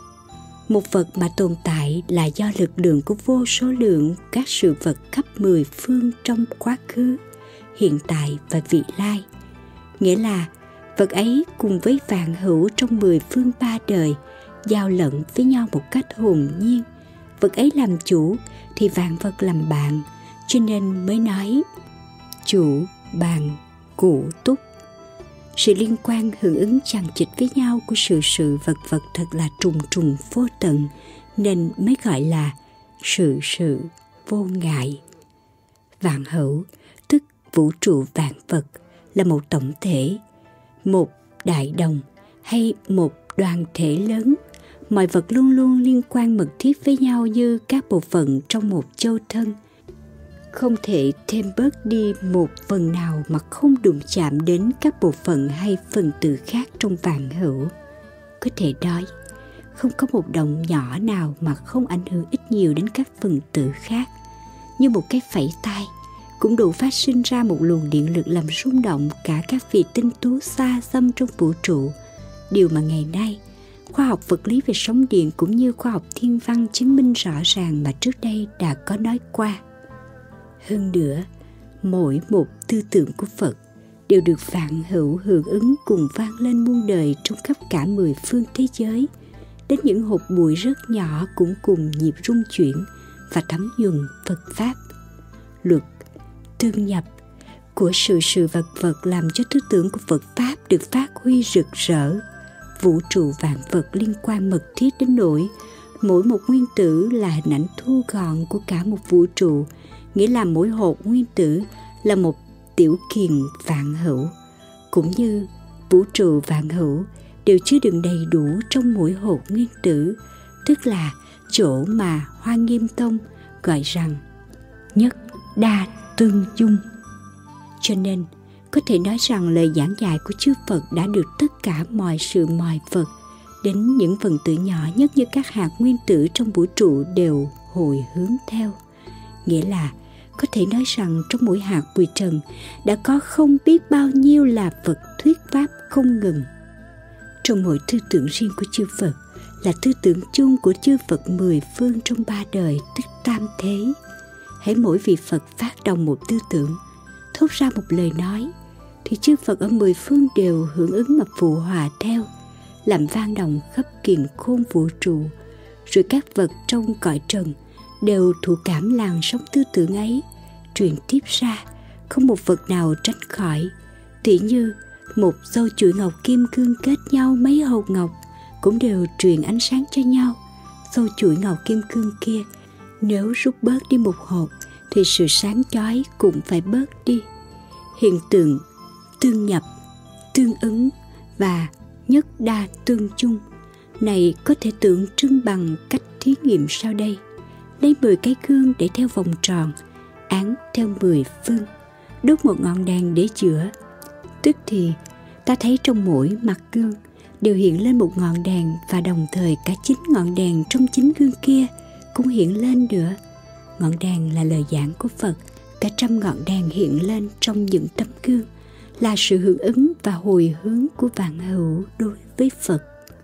Một vật mà tồn tại là do lực lượng của vô số lượng các sự vật khắp mười phương trong quá khứ, hiện tại và vị lai. Nghĩa là vật ấy cùng với vạn hữu trong mười phương ba đời giao lẫn với nhau một cách hồn nhiên. Vật ấy làm chủ thì vạn vật làm bạn, cho nên mới nói chủ, bạn, cụ, túc. Sự liên quan hưởng ứng chằng chịt với nhau của sự vật thật là trùng trùng vô tận, nên mới gọi là sự vô ngại. Vạn hữu, tức vũ trụ vạn vật, là một tổng thể, một đại đồng hay một đoàn thể lớn. Mọi vật luôn luôn liên quan mật thiết với nhau như các bộ phận trong một châu thân. Không thể thêm bớt đi một phần nào mà không đụng chạm đến các bộ phận hay phần tử khác trong vạn hữu. Có thể nói, không có một động nhỏ nào mà không ảnh hưởng ít nhiều đến các phần tử khác. Như một cái phẩy tay cũng đủ phát sinh ra một luồng điện lực làm rung động cả các vị tinh tú xa xăm trong vũ trụ. Điều mà ngày nay khoa học vật lý về sóng điện cũng như khoa học thiên văn chứng minh rõ ràng mà trước đây đã có nói qua. Hơn nữa, mỗi một tư tưởng của Phật đều được vạn hữu hưởng ứng cùng vang lên muôn đời trong khắp cả mười phương thế giới. Đến những hột bụi rất nhỏ cũng cùng nhịp rung chuyển và thấm nhuần Phật Pháp. Luật tương nhập của sự vật làm cho tư tưởng của Phật Pháp được phát huy rực rỡ. Vũ trụ vạn vật liên quan mật thiết đến nỗi mỗi một nguyên tử là hình ảnh thu gọn của cả một vũ trụ, nghĩa là mỗi hột nguyên tử là một tiểu kiền vạn hữu, cũng như vũ trụ vạn hữu đều chứa đựng đầy đủ trong mỗi hột nguyên tử, tức là chỗ mà Hoa Nghiêm Tông gọi rằng nhất đa tương dung. Cho nên có thể nói rằng lời giảng dạy của chư Phật đã được tất cả mọi sự mọi vật, đến những phần tử nhỏ nhất như các hạt nguyên tử trong vũ trụ đều hồi hướng theo. Nghĩa là có thể nói rằng trong mỗi hạt bụi trần đã có không biết bao nhiêu là Phật thuyết Pháp không ngừng. Trong mỗi tư tưởng riêng của chư Phật là tư tưởng chung của chư Phật mười phương trong ba đời, tức tam thế. Hễ mỗi vị Phật phát đồng một tư tưởng, thốt ra một lời nói, thì chư Phật ở mười phương đều hưởng ứng mà phụ hòa theo, làm vang động khắp kiền khôn vũ trụ. Rồi các vật trong cõi trần đều thụ cảm làn sóng tư tưởng ấy, truyền tiếp ra, không một vật nào tránh khỏi. Tỉ như một dâu chuỗi ngọc kim cương kết nhau mấy hột ngọc cũng đều truyền ánh sáng cho nhau. Dâu chuỗi ngọc kim cương kia nếu rút bớt đi một hột thì sự sáng chói cũng phải bớt đi. Hiện tượng tương nhập, tương ứng và nhất đa tương chung này có thể tượng trưng bằng cách thí nghiệm sau đây. Lấy 10 cái gương để theo vòng tròn, án theo 10 phương, đốt một ngọn đèn để giữa. Tức thì ta thấy trong mỗi mặt gương đều hiện lên một ngọn đèn, và đồng thời cả 9 ngọn đèn trong 9 gương kia cũng hiện lên nữa. Ngọn đèn là lời giảng của Phật, cả 100 ngọn đèn hiện lên trong những tấm gương là sự hưởng ứng và hồi hướng của vạn hữu đối với Phật.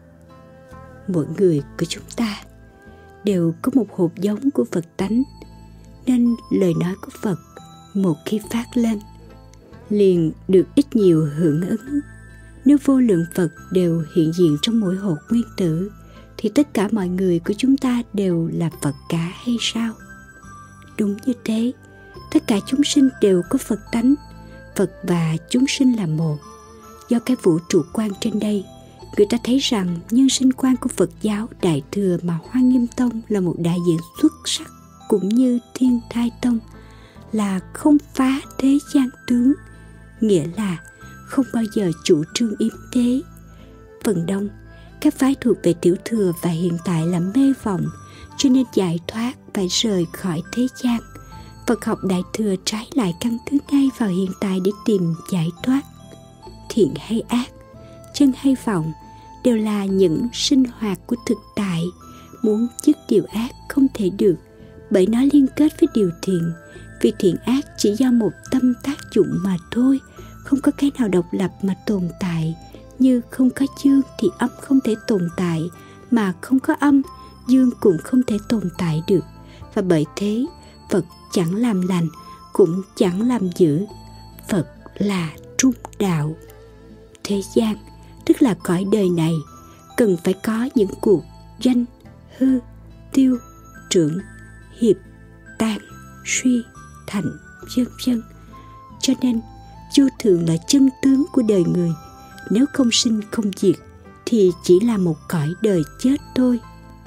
Mỗi người của chúng ta đều có một hột giống của Phật tánh, nên lời nói của Phật một khi phát lên liền được ít nhiều hưởng ứng. Nếu vô lượng Phật đều hiện diện trong mỗi hột nguyên tử thì tất cả mọi người của chúng ta đều là Phật cả hay sao? Đúng như thế, tất cả chúng sinh đều có Phật tánh. Phật và chúng sinh là một. Do cái vũ trụ quan trên đây, người ta thấy rằng nhân sinh quan của Phật giáo Đại Thừa mà Hoa Nghiêm Tông là một đại diện xuất sắc, cũng như Thiên Thai Tông là không phá thế gian tướng, nghĩa là không bao giờ chủ trương yếm thế. Phần đông các phái thuộc về tiểu thừa và hiện tại là mê vọng, cho nên giải thoát phải rời khỏi thế gian. Phật học đại thừa trái lại căn cứ ngay vào hiện tại để tìm giải thoát. Thiện hay ác, chân hay vọng đều là những sinh hoạt của thực tại. Muốn dứt điều ác không thể được, bởi nó liên kết với điều thiện. Vì thiện ác chỉ do một tâm tác dụng mà thôi, không có cái nào độc lập mà tồn tại. Như không có dương thì âm không thể tồn tại, mà không có âm, dương cũng không thể tồn tại được. Và bởi thế, Phật chẳng làm lành, cũng chẳng làm dữ. Phật là trung đạo. Thế gian, tức là cõi đời này, cần phải có những cuộc danh, hư, tiêu, trưởng, hiệp, tan, suy, thành, vân vân. Cho nên, vô thường là chân tướng của đời người. Nếu không sinh không diệt thì chỉ là một cõi đời chết thôi.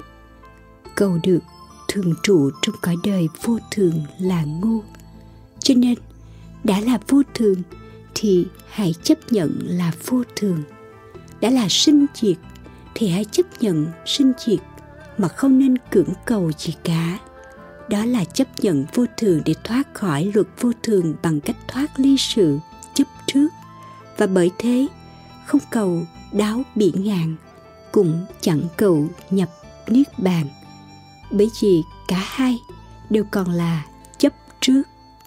Cầu được thường trụ trong cõi đời vô thường là ngu. Cho nên đã là vô thường thì hãy chấp nhận là vô thường. Đã là sinh diệt thì hãy chấp nhận sinh diệt, mà không nên cưỡng cầu gì cả. Đó là chấp nhận vô thường để thoát khỏi luật vô thường bằng cách thoát ly sự chấp trước. Và bởi thế không cầu đáo bỉ ngạn, cũng chẳng cầu nhập niết bàn, bởi vì cả hai đều còn là chấp trước.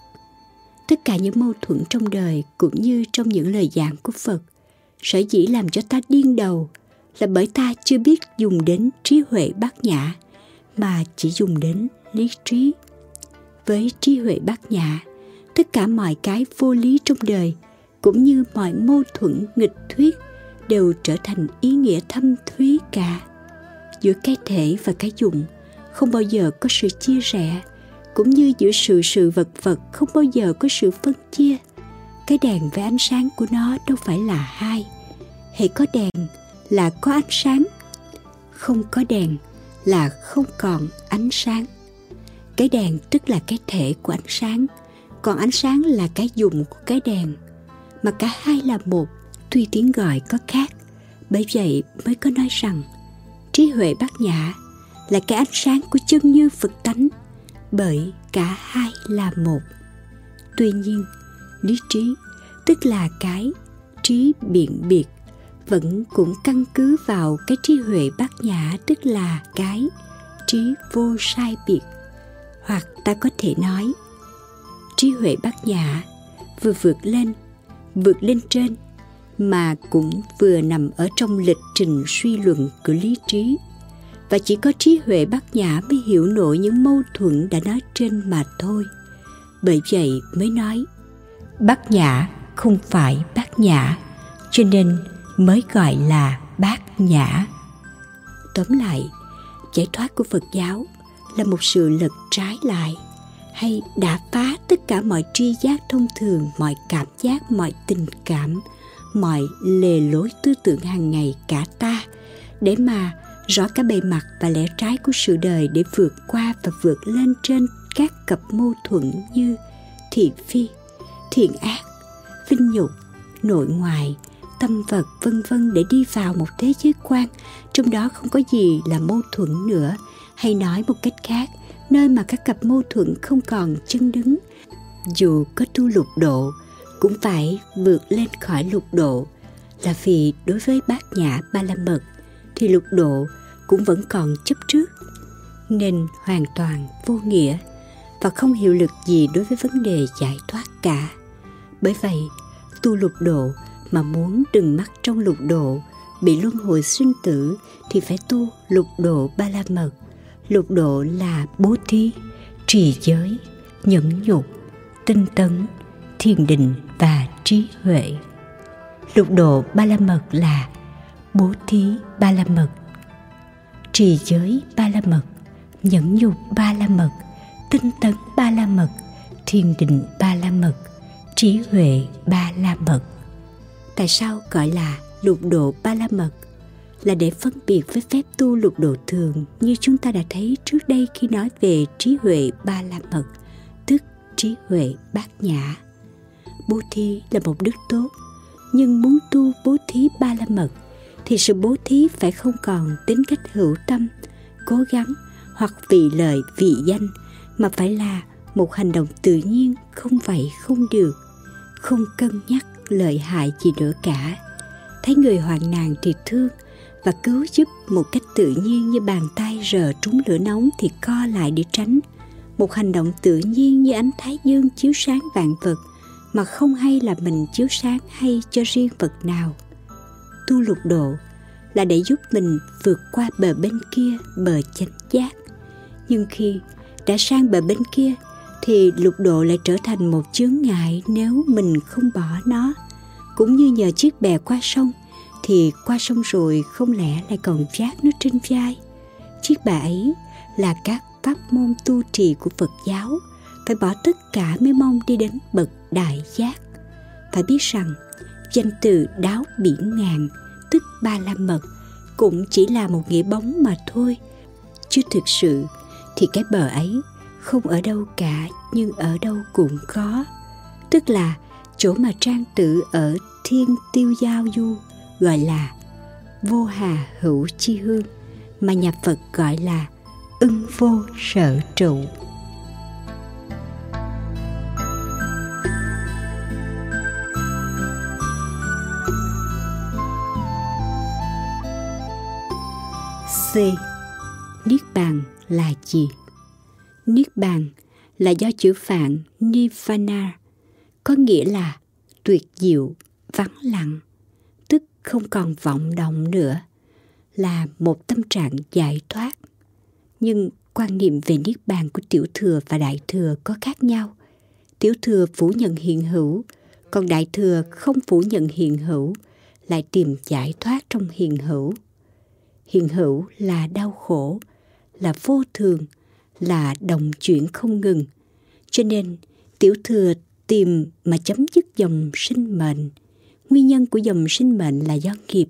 Tất cả những mâu thuẫn trong đời cũng như trong những lời giảng của Phật, sở dĩ làm cho ta điên đầu là bởi ta chưa biết dùng đến trí huệ bát nhã, mà chỉ dùng đến lý trí. Với trí huệ bát nhã, tất cả mọi cái vô lý trong đời cũng như mọi mâu thuẫn nghịch thuyết đều trở thành ý nghĩa thâm thúy cả. Giữa cái thể và cái dụng không bao giờ có sự chia rẽ, cũng như giữa sự vật vật không bao giờ có sự phân chia. Cái đèn với ánh sáng của nó đâu phải là hai. Hễ có đèn là có ánh sáng, không có đèn là không còn ánh sáng. Cái đèn tức là cái thể của ánh sáng, còn ánh sáng là cái dụng của cái đèn, mà cả hai là một, tuy tiếng gọi có khác. Bởi vậy mới có nói rằng trí huệ bát nhã là cái ánh sáng của chân như Phật tánh, bởi cả hai là một. Tuy nhiên, lý trí, tức là cái trí biện biệt, vẫn cũng căn cứ vào cái trí huệ bát nhã, tức là cái trí vô sai biệt. Hoặc ta có thể nói, trí huệ bát nhã vừa vượt lên trên, mà cũng vừa nằm ở trong lịch trình suy luận của lý trí. Và chỉ có trí huệ bát nhã mới hiểu nổi những mâu thuẫn đã nói trên mà thôi. Bởi vậy mới nói bát nhã không phải bát nhã, cho nên mới gọi là bát nhã. Tóm lại, giải thoát của Phật giáo là một sự lật trái lại, hay đã phá tất cả mọi tri giác thông thường, mọi cảm giác, mọi tình cảm, mọi lề lối tư tưởng hàng ngày cả ta, để mà rõ cả bề mặt và lẽ trái của sự đời, để vượt qua và vượt lên trên các cặp mâu thuẫn như thị phi, thiện ác, vinh nhục, nội ngoại, tâm vật vân vân, để đi vào một thế giới quan trong đó không có gì là mâu thuẫn nữa. Hay nói một cách khác, nơi mà các cặp mâu thuẫn không còn chân đứng. Dù có tu lục độ cũng phải vượt lên khỏi lục độ, là vì đối với bát nhã ba la mật thì lục độ cũng vẫn còn chấp trước, nên hoàn toàn vô nghĩa và không hiệu lực gì đối với vấn đề giải thoát cả. Bởi vậy, tu lục độ mà muốn đừng mắc trong lục độ, bị luân hồi sinh tử, thì phải tu lục độ ba la mật. Lục độ là bố thí, trì giới, nhẫn nhục, tinh tấn, thiền định và trí huệ. Lục độ ba la mật là bố thí ba la mật, trì giới ba la mật, nhẫn nhục ba la mật, tinh tấn ba la mật, thiền định ba la mật, trí huệ ba la mật. Tại sao gọi là lục độ ba la mật? Là để phân biệt với phép tu lục độ thường, như chúng ta đã thấy trước đây khi nói về trí huệ ba la mật, tức trí huệ bát nhã. Bố thí là một đức tốt, nhưng muốn tu bố thí ba la mật thì sự bố thí phải không còn tính cách hữu tâm, cố gắng hoặc vì lợi vị danh, mà phải là một hành động tự nhiên, không vậy không được, không cân nhắc lợi hại gì nữa cả. Thấy người hoạn nạn thì thương và cứu giúp một cách tự nhiên, như bàn tay rờ trúng lửa nóng thì co lại để tránh. Một hành động tự nhiên như ánh thái dương chiếu sáng vạn vật, mà không hay là mình chiếu sáng hay cho riêng vật nào. Tu lục độ là để giúp mình vượt qua bờ bên kia, bờ chánh giác. Nhưng khi đã sang bờ bên kia thì lục độ lại trở thành một chướng ngại nếu mình không bỏ nó. Cũng như nhờ chiếc bè qua sông, thì qua sông rồi không lẽ lại còn vác nó trên vai. Chiếc bè ấy là các pháp môn tu trì của Phật giáo, phải bỏ tất cả mới mong đi đến bậc đại giác. Phải biết rằng danh từ đáo biển ngàn, tức ba la mật, cũng chỉ là một nghĩa bóng mà thôi, chứ thực sự thì cái bờ ấy không ở đâu cả, nhưng ở đâu cũng có. Tức là chỗ mà Trang Tử ở Thiên Tiêu Giao Du gọi là vô hà hữu chi hương, mà nhà Phật gọi là ưng vô sở trụ. C. Niết bàn là gì? Niết bàn là do chữ Phạn Nirvana, có nghĩa là tuyệt diệu, vắng lặng, tức không còn vọng động nữa, là một tâm trạng giải thoát. Nhưng quan niệm về Niết bàn của Tiểu Thừa và Đại Thừa có khác nhau. Tiểu Thừa phủ nhận hiện hữu, còn Đại Thừa không phủ nhận hiện hữu, lại tìm giải thoát trong hiện hữu. Hiện hữu là đau khổ, là vô thường, là đồng chuyển không ngừng. Cho nên Tiểu Thừa tìm mà chấm dứt dòng sinh mệnh. Nguyên nhân của dòng sinh mệnh là do nghiệp,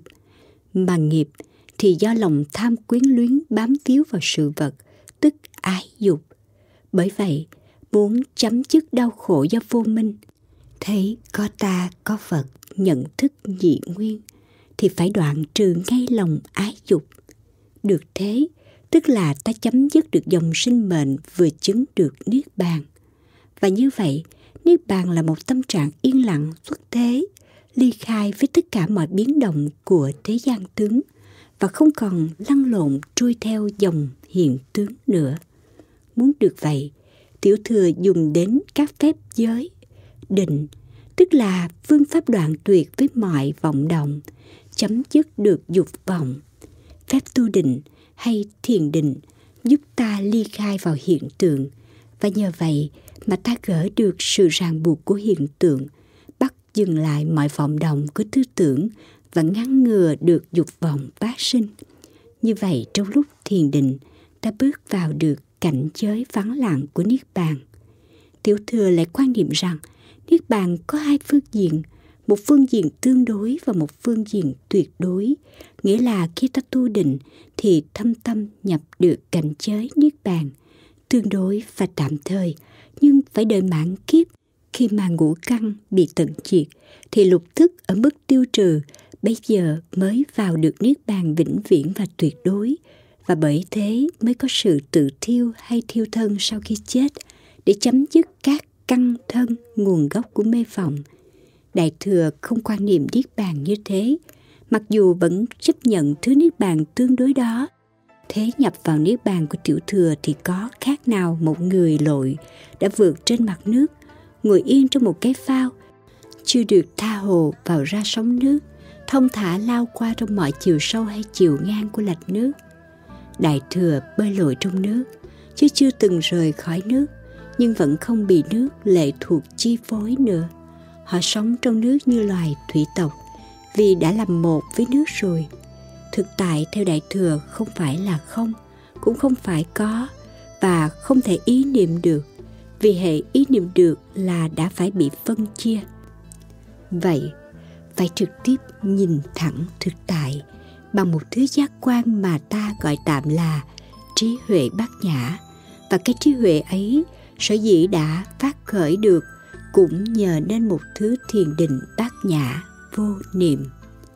mà nghiệp thì do lòng tham quyến luyến bám víu vào sự vật, tức ái dục. Bởi vậy, muốn chấm dứt đau khổ do vô minh, thấy có ta có Phật, nhận thức nhị nguyên, thì phải đoạn trừ ngay lòng ái dục. Được thế, tức là ta chấm dứt được dòng sinh mệnh, vừa chứng được Niết bàn. Và như vậy, Niết bàn là một tâm trạng yên lặng xuất thế, ly khai với tất cả mọi biến động của thế gian tướng, và không còn lăn lộn trôi theo dòng hiện tướng nữa. Muốn được vậy, Tiểu Thừa dùng đến các phép giới, định, tức là phương pháp đoạn tuyệt với mọi vọng động, chấm dứt được dục vọng. Phép tu định hay thiền định giúp ta ly khai vào hiện tượng, và nhờ vậy mà ta gỡ được sự ràng buộc của hiện tượng, bắt dừng lại mọi vọng động của tư tưởng và ngăn ngừa được dục vọng phát sinh. Như vậy, trong lúc thiền định, ta bước vào được cảnh giới vắng lặng của Niết bàn. Tiểu Thừa lại quan niệm rằng Niết bàn có hai phương diện, một phương diện tương đối và một phương diện tuyệt đối. Nghĩa là khi ta tu định thì thâm tâm nhập được cảnh giới Niết bàn, tương đối và tạm thời, nhưng phải đợi mãn kiếp. Khi mà ngũ căn bị tận diệt thì lục thức ở mức tiêu trừ, bây giờ mới vào được Niết bàn vĩnh viễn và tuyệt đối. Và bởi thế mới có sự tự thiêu hay thiêu thân sau khi chết, để chấm dứt các căn thân nguồn gốc của mê vọng. Đại Thừa không quan niệm Niết bàn như thế, mặc dù vẫn chấp nhận thứ Niết bàn tương đối đó. Thế nhập vào Niết bàn của Tiểu Thừa thì có khác nào một người lội đã vượt trên mặt nước, ngồi yên trong một cái phao, chưa được tha hồ vào ra sóng nước, thông thả lao qua trong mọi chiều sâu hay chiều ngang của lạch nước. Đại Thừa bơi lội trong nước, chứ chưa từng rời khỏi nước, nhưng vẫn không bị nước lệ thuộc chi phối nữa. Họ sống trong nước như loài thủy tộc, vì đã làm một với nước rồi. Thực tại theo Đại Thừa không phải là không, cũng không phải có, và không thể ý niệm được, vì hệ ý niệm được là đã phải bị phân chia. Vậy, phải trực tiếp nhìn thẳng thực tại bằng một thứ giác quan mà ta gọi tạm là trí huệ bát nhã. Và cái trí huệ ấy sở dĩ đã phát khởi được cũng nhờ nên một thứ thiền định bát nhã vô niệm.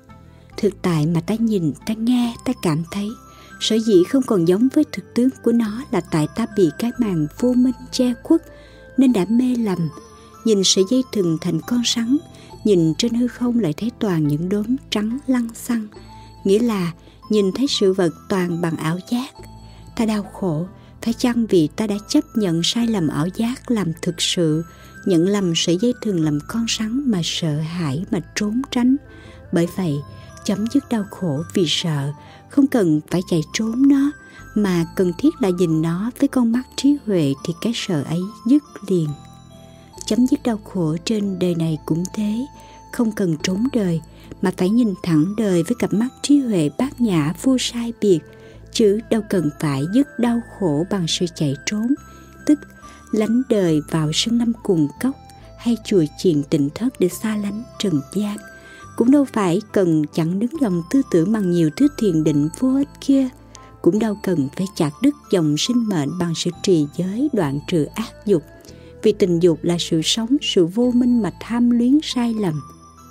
Thực tại mà ta nhìn, ta nghe, ta cảm thấy, sở dĩ không còn giống với thực tướng của nó là tại ta bị cái màn vô minh che khuất nên đã mê lầm. Nhìn sợi dây thừng thành con rắn, nhìn trên hư không lại thấy toàn những đốm trắng lăng xăng, nghĩa là nhìn thấy sự vật toàn bằng ảo giác. Ta đau khổ, phải chăng vì ta đã chấp nhận sai lầm ảo giác làm thực sự, nhận lầm sợi dây thừng làm con rắn mà sợ hãi mà trốn tránh. Bởi vậy, chấm dứt đau khổ vì sợ, không cần phải chạy trốn nó, mà cần thiết là nhìn nó với con mắt trí huệ thì cái sợ ấy dứt liền. Chấm dứt đau khổ trên đời này cũng thế, không cần trốn đời, mà phải nhìn thẳng đời với cặp mắt trí huệ bát nhã vô sai biệt, chứ đâu cần phải dứt đau khổ bằng sự chạy trốn, tức lánh đời vào sân lâm cùng cốc hay chùa chiền tịnh thất để xa lánh trần gian. Cũng đâu phải cần chặn đứng dòng tư tưởng bằng nhiều thứ thiền định vô ích kia, cũng đâu cần phải chặt đứt dòng sinh mệnh bằng sự trì giới đoạn trừ ác dục, vì tình dục là sự sống, sự vô minh mà tham luyến sai lầm.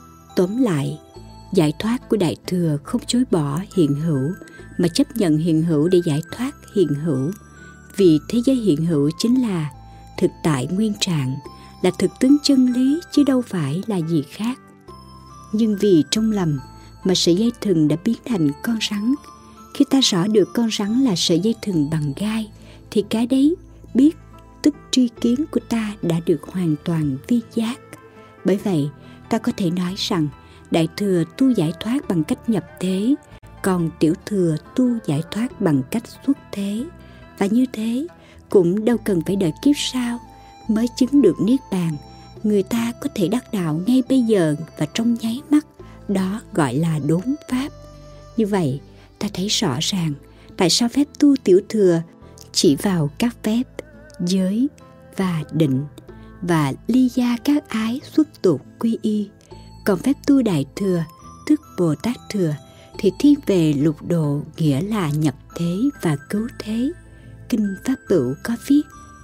Tóm lại, giải thoát của Đại Thừa không chối bỏ hiện hữu, mà chấp nhận hiện hữu để giải thoát hiện hữu. Vì thế giới hiện hữu chính là thực tại nguyên trạng, là thực tướng chân lý chứ đâu phải là gì khác. Nhưng vì trong lầm mà sợi dây thừng đã biến thành con rắn. Khi ta rõ được con rắn là sợi dây thừng bằng gai, thì cái đấy biết tức tri kiến của ta đã được hoàn toàn vi giác. Bởi vậy, ta có thể nói rằng Đại Thừa tu giải thoát bằng cách nhập thế, còn Tiểu Thừa tu giải thoát bằng cách xuất thế. Và như thế, cũng đâu cần phải đợi kiếp sau mới chứng được Niết Bàn. Người ta có thể đắc đạo ngay bây giờ và trong nháy mắt, đó gọi là đốn pháp. Như vậy, ta thấy rõ ràng tại sao phép tu Tiểu Thừa chỉ vào các phép giới và định và ly gia các ái xuất tục quy y. Còn phép tu Đại Thừa, tức Bồ Tát Thừa, thì thiên về lục độ, nghĩa là nhập thế và cứu thế. Kinh Pháp Bửu có viết: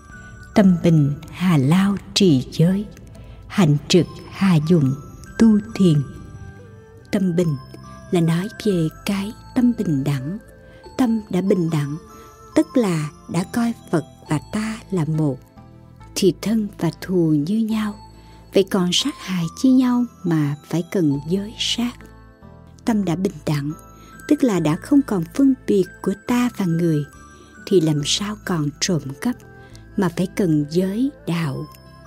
tâm bình hà lao trì giới, hành trực hà dùng tu thiền. Tâm bình là nói về cái tâm bình đẳng. Tâm đã bình đẳng, tức là đã coi Phật và ta là một, thì thân và thù như nhau. Vậy còn sát hại chia nhau mà phải cần giới sát. Tâm đã bình đẳng, tức là đã không còn phân biệt của ta và người, thì làm sao còn trộm cắp mà phải cần giới đạo.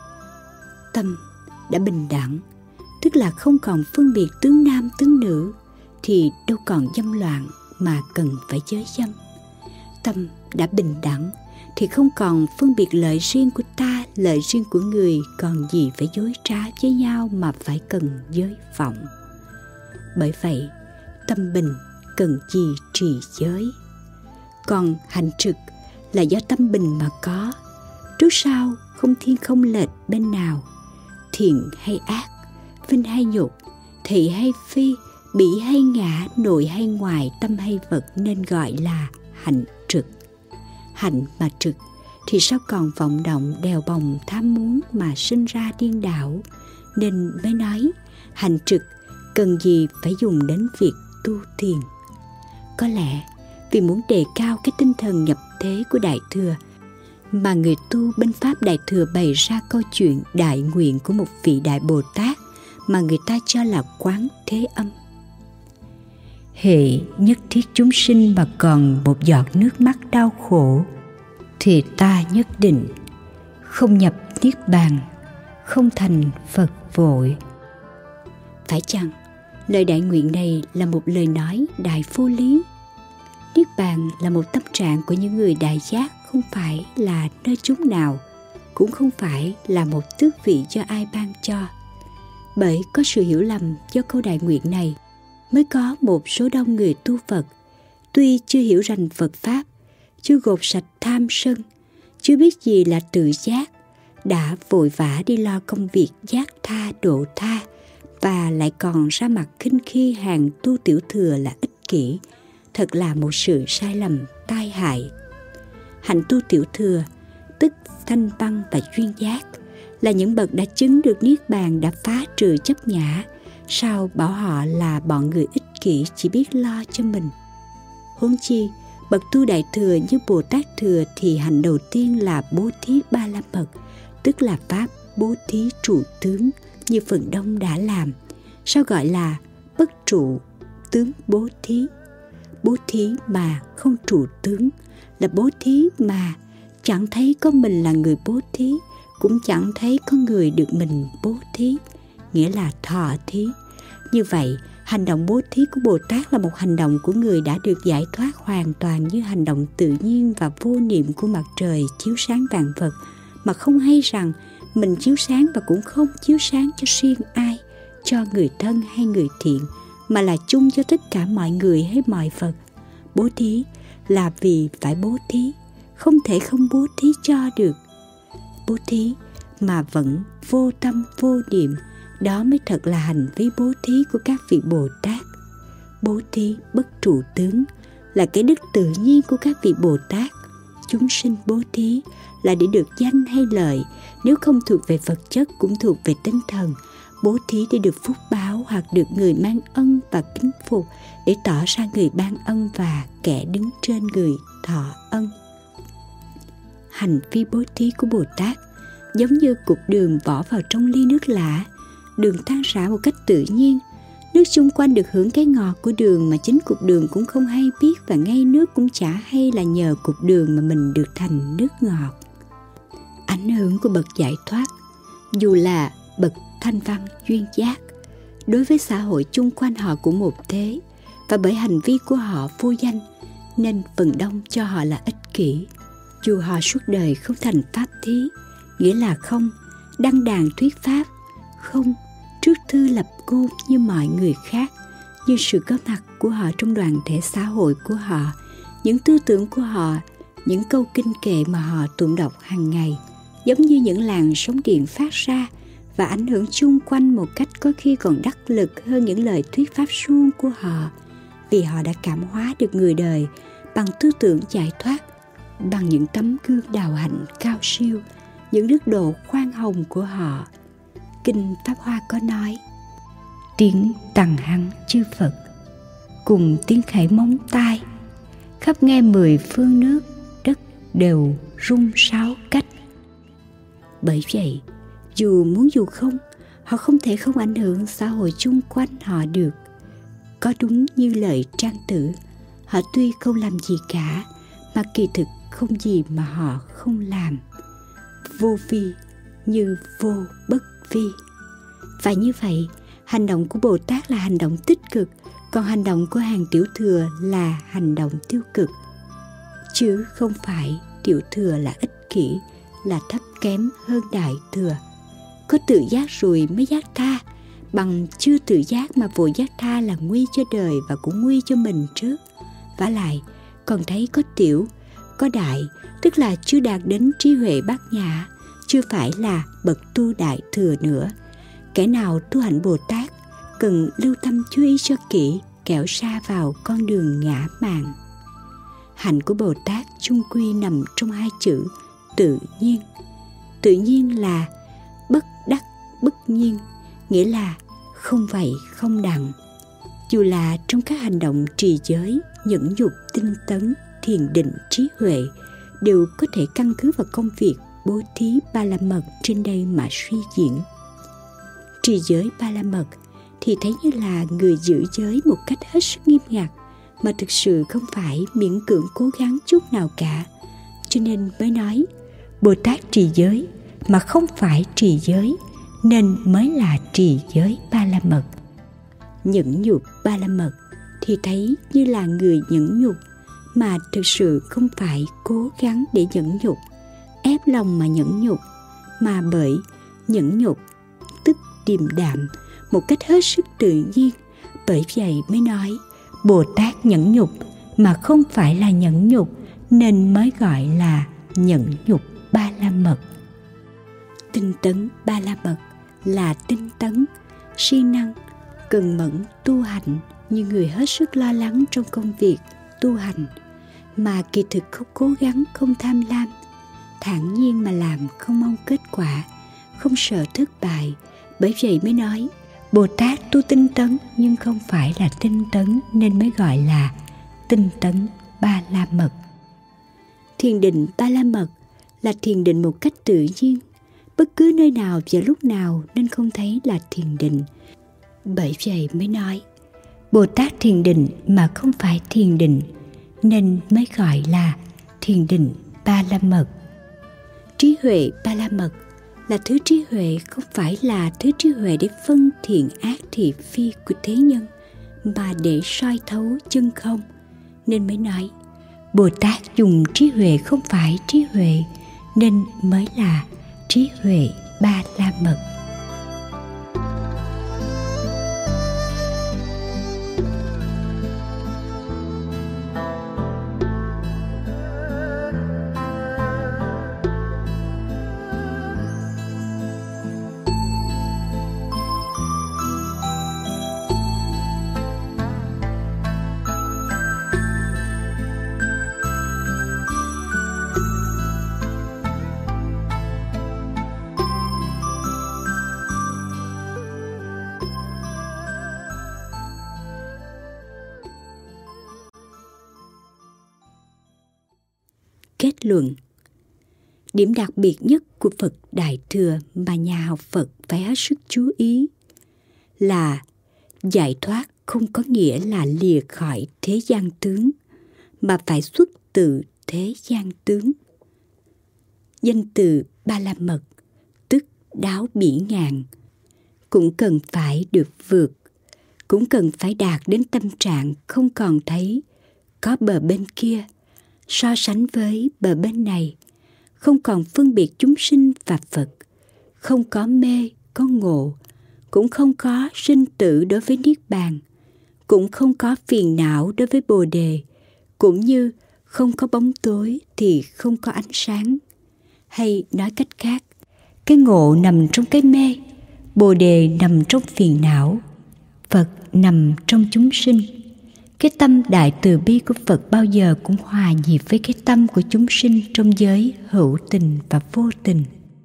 Tâm đã bình đẳng, tức là không còn phân biệt tướng nam tướng nữ, thì đâu còn dâm loạn mà cần phải giới dâm. Tâm đã bình đẳng thì không còn phân biệt lợi riêng của ta, lợi riêng của người, còn gì phải dối trá với nhau mà phải cần giới vọng. Bởi vậy, tâm bình cần gì trì giới. Còn hành trực là do tâm bình mà có, trước sau không thiên không lệch bên nào, thiện hay ác, vinh hay nhục, thị hay phi, bỉ hay ngã, nội hay ngoài, tâm hay vật, nên gọi là hạnh trực. Hạnh mà trực thì sao còn vọng động đèo bồng tham muốn mà sinh ra điên đảo, nên mới nói hành trực cần gì phải dùng đến việc tu thiền. Có lẽ vì muốn đề cao cái tinh thần nhập thế của Đại Thừa mà người tu bên Pháp Đại Thừa bày ra câu chuyện đại nguyện của một vị Đại Bồ Tát mà người ta cho là Quán Thế Âm. Hệ nhất thiết chúng sinh mà còn một giọt nước mắt đau khổ, thì ta nhất định không nhập Niết Bàn, không thành Phật vội. Phải chăng lời đại nguyện này là một lời nói đại vô lý? Niết Bàn là một tâm trạng của những người đại giác, không phải là nơi chốn nào, cũng không phải là một tước vị do ai ban cho. Bởi có sự hiểu lầm do câu đại nguyện này, mới có một số đông người tu Phật, tuy chưa hiểu rành Phật Pháp, chưa gột sạch tham sân, chưa biết gì là tự giác, đã vội vã đi lo công việc giác tha độ tha, và lại còn ra mặt khinh khi hàng tu Tiểu Thừa là ích kỷ. Thật là một sự sai lầm tai hại. Hạnh tu Tiểu Thừa tức thanh văn và duyên giác, là những bậc đã chứng được niết bàn, đã phá trừ chấp ngã. Sao bảo họ là bọn người ích kỷ chỉ biết lo cho mình? Huống chi bậc tu đại thừa như Bồ Tát Thừa thì hành đầu tiên là bố thí ba la mật, tức là pháp bố thí trụ tướng như phần đông đã làm. Sao gọi là bất trụ tướng bố thí? Bố thí mà không trụ tướng là bố thí mà chẳng thấy có mình là người bố thí, cũng chẳng thấy có người được mình bố thí, nghĩa là thọ thí. Như vậy, hành động bố thí của Bồ Tát là một hành động của người đã được giải thoát hoàn toàn, như hành động tự nhiên và vô niệm của mặt trời chiếu sáng vạn vật, mà không hay rằng mình chiếu sáng và cũng không chiếu sáng cho riêng ai, cho người thân hay người thiện, mà là chung cho tất cả mọi người hay mọi vật. Bố thí là vì phải bố thí, không thể không bố thí cho được. Bố thí mà vẫn vô tâm vô niệm, đó mới thật là hành vi bố thí của các vị Bồ Tát. Bố thí bất trụ tướng là cái đức tự nhiên của các vị Bồ Tát. Chúng sinh bố thí là để được danh hay lợi, nếu không thuộc về vật chất cũng thuộc về tinh thần. Bố thí để được phúc báo hoặc được người mang ân và kính phục, để tỏ ra người ban ân và kẻ đứng trên người thọ ân. Hành vi bố thí của Bồ Tát giống như cục đường bỏ vào trong ly nước lã, đường tan rã một cách tự nhiên. Nước xung quanh được hưởng cái ngọt của đường mà chính cục đường cũng không hay biết, và ngay nước cũng chả hay là nhờ cục đường mà mình được thành nước ngọt. Ảnh hưởng của bậc giải thoát, dù là bậc thanh văn duyên giác, đối với xã hội chung quanh họ cũng một thế, và bởi hành vi của họ vô danh nên phần đông cho họ là ích kỷ. Dù họ suốt đời không thành pháp thí, nghĩa là không đăng đàn thuyết pháp, không trước thư lập côn như mọi người khác, nhưng sự có mặt của họ trong đoàn thể xã hội của họ, những tư tưởng của họ, những câu kinh kệ mà họ tụng đọc hàng ngày, giống như những làn sóng điện phát ra và ảnh hưởng chung quanh một cách có khi còn đắc lực hơn những lời thuyết pháp suông của họ, vì họ đã cảm hóa được người đời bằng tư tưởng giải thoát, bằng những tấm gương đạo hạnh cao siêu, những đức độ khoan hồng của họ. Kinh Pháp Hoa có nói: tiếng tằng hăng chư Phật, cùng tiếng khải móng tai, khắp nghe 10 phương nước, đất đều rung 6 cách. Bởi vậy, dù muốn dù không, họ không thể không ảnh hưởng xã hội chung quanh họ được. Có đúng như lời Trang Tử, họ tuy không làm gì cả, mà kỳ thực không gì mà họ không làm. Vô vi như vô bất vi. Và như vậy, hành động của Bồ Tát là hành động tích cực, còn hành động của hàng tiểu thừa là hành động tiêu cực. Chứ không phải tiểu thừa là ích kỷ, là thấp kém hơn đại thừa. Có tự giác rồi mới giác tha, bằng chưa tự giác mà vội giác tha là nguy cho đời và cũng nguy cho mình trước. Vả lại, còn thấy có tiểu, có đại, tức là chưa đạt đến trí huệ bát nhã, chưa phải là bậc tu đại thừa nữa. Kẻ nào tu hạnh Bồ Tát cần lưu tâm chú ý cho kỹ, kẻo sa vào con đường ngã mạn. Hạnh của Bồ Tát chung quy nằm trong hai chữ tự nhiên. Tự nhiên là bất đắc bất nhiên, nghĩa là không vậy không đặng. Dù là trong các hành động trì giới, nhẫn nhục, tinh tấn, thiền định, trí huệ, đều có thể căn cứ vào công việc bố thí ba la mật trên đây mà suy diễn. Trì giới ba la mật thì thấy như là người giữ giới một cách hết sức nghiêm ngặt, mà thực sự không phải miễn cưỡng cố gắng chút nào cả. Cho nên mới nói Bồ Tát trì giới mà không phải trì giới, nên mới là trì giới ba la mật. Nhẫn nhục ba la mật thì thấy như là người nhẫn nhục, mà thực sự không phải cố gắng để nhẫn nhục, ép lòng mà nhẫn nhục, mà bởi nhẫn nhục tức điềm đạm một cách hết sức tự nhiên. Bởi vậy mới nói Bồ Tát nhẫn nhục mà không phải là nhẫn nhục, nên mới gọi là nhẫn nhục ba la mật. Tinh tấn ba la mật là tinh tấn, siêng năng, cần mẫn tu hành như người hết sức lo lắng trong công việc tu hành, mà kỳ thực không cố gắng, không tham lam. thản nhiên mà làm, không mong kết quả, không sợ thất bại. Bởi vậy mới nói Bồ Tát tu tinh tấn nhưng không phải là tinh tấn, nên mới gọi là tinh tấn Ba La Mật. Thiền định Ba La Mật là thiền định một cách tự nhiên, bất cứ nơi nào và lúc nào, nên không thấy là thiền định. Bởi vậy mới nói Bồ Tát thiền định mà không phải thiền định, nên mới gọi là thiền định Ba La Mật. Trí huệ Ba La Mật là thứ trí huệ không phải là thứ trí huệ để phân thiện ác thị phi của thế nhân, mà để soi thấu chân không, nên mới nói Bồ Tát dùng trí huệ không phải trí huệ, nên mới là trí huệ Ba La Mật. Kết luận. Điểm đặc biệt nhất của Phật Đại Thừa mà nhà học Phật phải hết sức chú ý là giải thoát không có nghĩa là lìa khỏi thế gian tướng, mà phải xuất từ thế gian tướng. Danh từ Ba La Mật, tức đáo bỉ ngạn, cũng cần phải được vượt, cũng cần phải đạt đến tâm trạng không còn thấy có bờ bên kia so sánh với bờ bên này, không còn phân biệt chúng sinh và Phật, không có mê, có ngộ, cũng không có sinh tử đối với Niết Bàn, cũng không có phiền não đối với Bồ Đề, cũng như không có bóng tối thì không có ánh sáng. Hay nói cách khác, cái ngộ nằm trong cái mê, Bồ Đề nằm trong phiền não, Phật nằm trong chúng sinh. Cái tâm đại từ bi của Phật bao giờ cũng hòa nhịp với cái tâm của chúng sinh trong giới hữu tình và vô tình.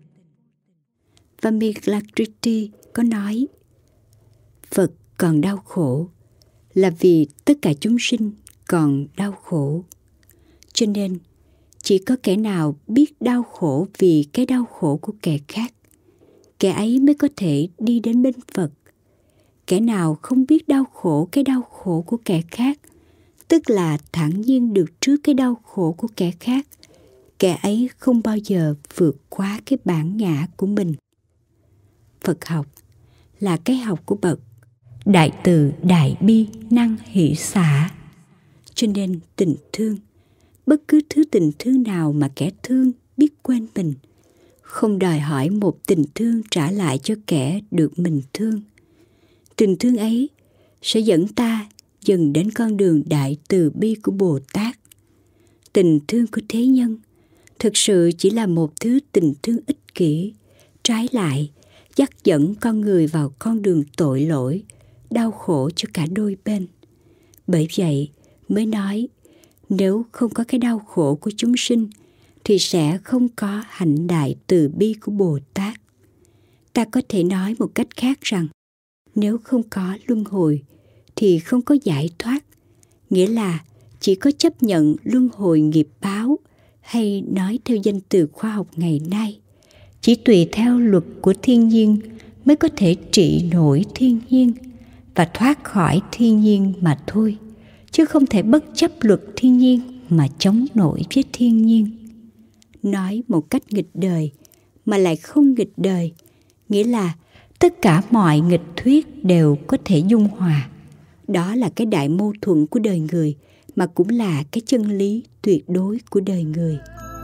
Và Miklakriti có nói, Phật còn đau khổ là vì tất cả chúng sinh còn đau khổ. Cho nên, chỉ có kẻ nào biết đau khổ vì cái đau khổ của kẻ khác, kẻ ấy mới có thể đi đến bên Phật. Kẻ nào không biết đau khổ cái đau khổ của kẻ khác, tức là thản nhiên được trước cái đau khổ của kẻ khác, kẻ ấy không bao giờ vượt qua cái bản ngã của mình. Phật học là cái học của bậc đại từ đại bi năng hỷ xả. Cho nên tình thương, bất cứ thứ tình thương nào mà kẻ thương biết quên mình, không đòi hỏi một tình thương trả lại cho kẻ được mình thương. Tình thương ấy sẽ dẫn ta dần đến con đường đại từ bi của Bồ Tát. Tình thương của thế nhân thực sự chỉ là một thứ tình thương ích kỷ, trái lại dắt dẫn con người vào con đường tội lỗi, đau khổ cho cả đôi bên. Bởi vậy mới nói, nếu không có cái đau khổ của chúng sinh thì sẽ không có hạnh đại từ bi của Bồ Tát. Ta có thể nói một cách khác rằng, nếu không có luân hồi thì không có giải thoát, nghĩa là chỉ có chấp nhận luân hồi nghiệp báo, hay nói theo danh từ khoa học ngày nay, chỉ tùy theo luật của thiên nhiên mới có thể trị nổi thiên nhiên và thoát khỏi thiên nhiên mà thôi, chứ không thể bất chấp luật thiên nhiên mà chống nổi với thiên nhiên. Nói một cách nghịch đời mà lại không nghịch đời, nghĩa là tất cả mọi nghịch thuyết đều có thể dung hòa. Đó là cái đại mâu thuẫn của đời người, mà cũng là cái chân lý tuyệt đối của đời người.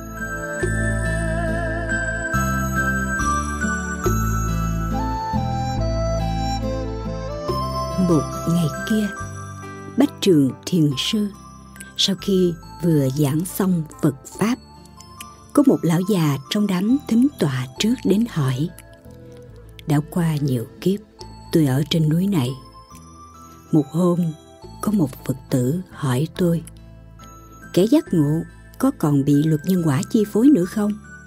Một ngày kia, Bách Trường Thiền Sư sau khi vừa giảng xong Phật Pháp, có một lão già trong đám thính tọa trước đến hỏi: đã qua nhiều kiếp tôi ở trên núi này. Một hôm có một Phật tử hỏi tôi: kẻ giác ngộ có còn bị luật nhân quả chi phối nữa không?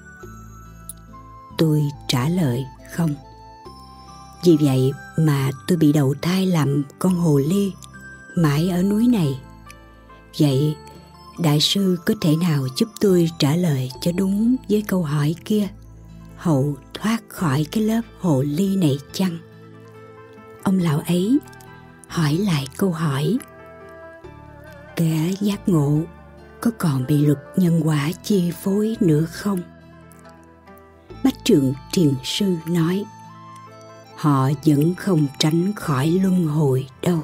tôi trả lời không. Vì vậy mà tôi bị đầu thai làm con hồ ly mãi ở núi này. Vậy đại sư có thể nào giúp tôi trả lời cho đúng với câu hỏi kia, hậu thoát khỏi cái lớp hồ ly này chăng? Ông lão ấy hỏi lại câu hỏi: kẻ giác ngộ có còn bị luật nhân quả chi phối nữa không? Bách Trượng Thiền Sư nói: họ vẫn không tránh khỏi luân hồi đâu.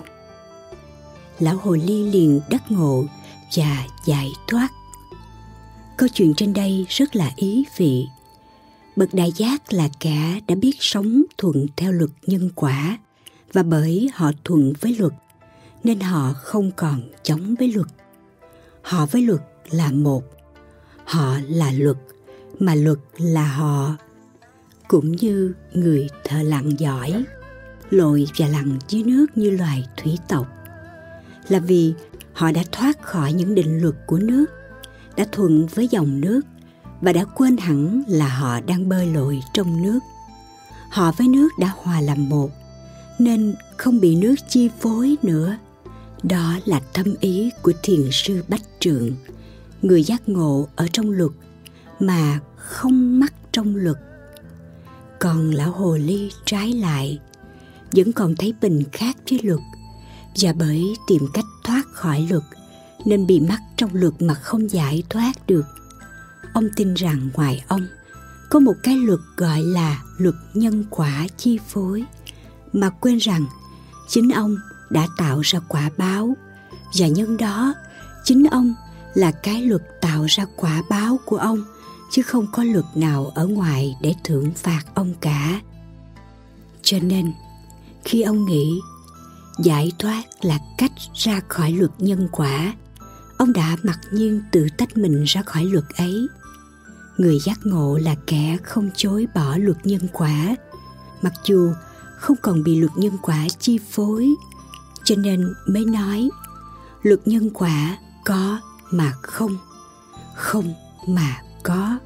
Lão hồ ly liền đắc ngộ và giải thoát. Câu chuyện trên đây rất là ý vị. Bậc đại giác là kẻ đã biết sống thuận theo luật nhân quả, và bởi họ thuận với luật nên họ không còn chống với luật. Họ với luật là một. Họ là luật, mà luật là họ. Cũng như người thợ lặn giỏi, lội và lặn dưới nước như loài thủy tộc, là vì họ đã thoát khỏi những định luật của nước, đã thuận với dòng nước và đã quên hẳn là họ đang bơi lội trong nước. Họ với nước đã hòa làm một, nên không bị nước chi phối nữa. Đó là thâm ý của Thiền sư Bách Trượng, người giác ngộ ở trong luật mà không mắc trong luật. Còn lão hồ ly trái lại, vẫn còn thấy mình khác với luật, và bởi tìm cách thoát khỏi luật nên bị mắc trong luật mà không giải thoát được. Ông tin rằng ngoài ông có một cái luật gọi là luật nhân quả chi phối, mà quên rằng chính ông đã tạo ra quả báo, và nhân đó chính ông là cái luật tạo ra quả báo của ông, chứ không có luật nào ở ngoài để thưởng phạt ông cả. Cho nên khi ông nghĩ giải thoát là cách ra khỏi luật nhân quả, ông đã mặc nhiên tự tách mình ra khỏi luật ấy. Người giác ngộ là kẻ không chối bỏ luật nhân quả, mặc dù không còn bị luật nhân quả chi phối, cho nên mới nói luật nhân quả có mà không, không mà có.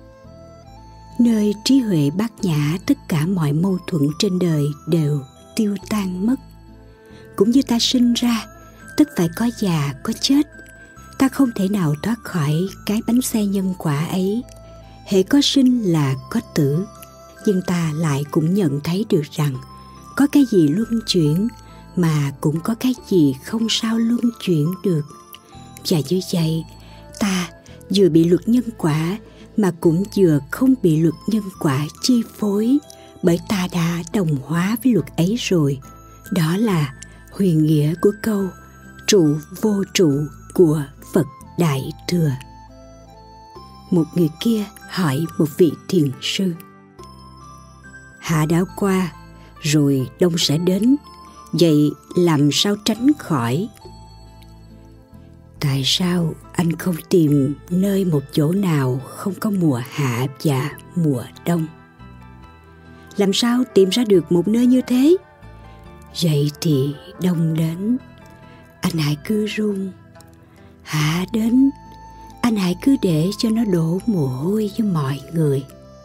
Nơi trí huệ bát nhã, tất cả mọi mâu thuẫn trên đời đều tiêu tan mất. Cũng như ta sinh ra, tất phải có già, có chết. Ta không thể nào thoát khỏi cái bánh xe nhân quả ấy. Hễ có sinh là có tử. Nhưng ta lại cũng nhận thấy được rằng có cái gì luân chuyển mà cũng có cái gì không sao luân chuyển được. Và như vậy, ta vừa bị luật nhân quả mà cũng vừa không bị luật nhân quả chi phối, bởi ta đã đồng hóa với luật ấy rồi. Đó là huyền nghĩa của câu trụ vô trụ của Phật Đại Thừa. Một người kia hỏi một vị thiền sư: hạ đã qua, rồi đông sẽ đến, vậy làm sao tránh khỏi? Tại sao anh không tìm nơi một chỗ nào không có mùa hạ và mùa đông? Làm sao tìm ra được một nơi như thế? Vậy thì đông đến, anh hãy cứ run. Hạ đến, anh hãy cứ để cho nó đổ mồ hôi với mọi người.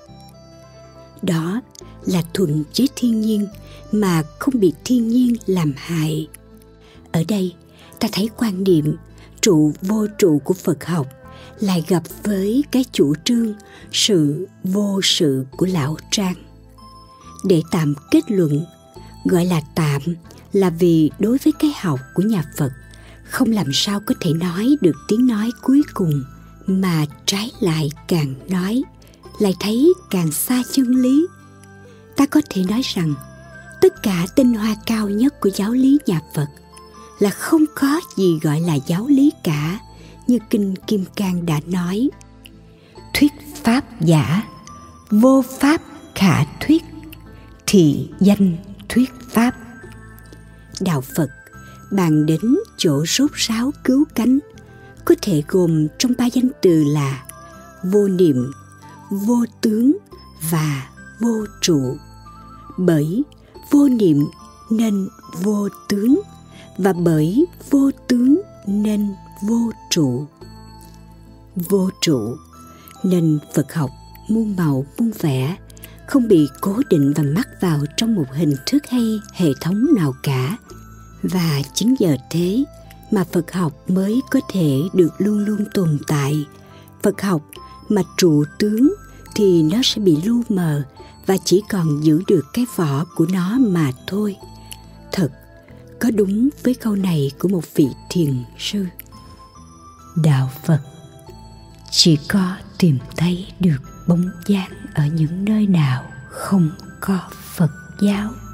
Đó là thuận với thiên nhiên mà không bị thiên nhiên làm hại. Ở đây ta thấy quan niệm trụ vô trụ của Phật học lại gặp với cái chủ trương sự vô sự của Lão Trang. Để tạm kết luận, gọi là tạm là vì đối với cái học của nhà Phật không làm sao có thể nói được tiếng nói cuối cùng, mà trái lại càng nói lại thấy càng xa chân lý. Ta có thể nói rằng tất cả tinh hoa cao nhất của giáo lý nhà Phật là không có gì gọi là giáo lý cả, như Kinh Kim Cang đã nói: thuyết pháp giả, vô pháp khả thuyết, thì danh thuyết pháp. Đạo Phật bàn đến chỗ rốt ráo cứu cánh có thể gồm trong ba danh từ là vô niệm, vô tướng và vô trụ. Bởi vô niệm nên vô tướng, và bởi vô tướng nên vô trụ. Vô trụ nên Phật học muôn màu muôn vẻ, không bị cố định và mắc vào trong một hình thức hay hệ thống nào cả. Và chính nhờ thế mà Phật học mới có thể được luôn luôn tồn tại. Phật học mà trụ tướng thì nó sẽ bị lu mờ và chỉ còn giữ được cái vỏ của nó mà thôi. Thật, có đúng với câu này của một vị thiền sư. Đạo Phật chỉ có tìm thấy được bóng dáng ở những nơi nào không có Phật giáo.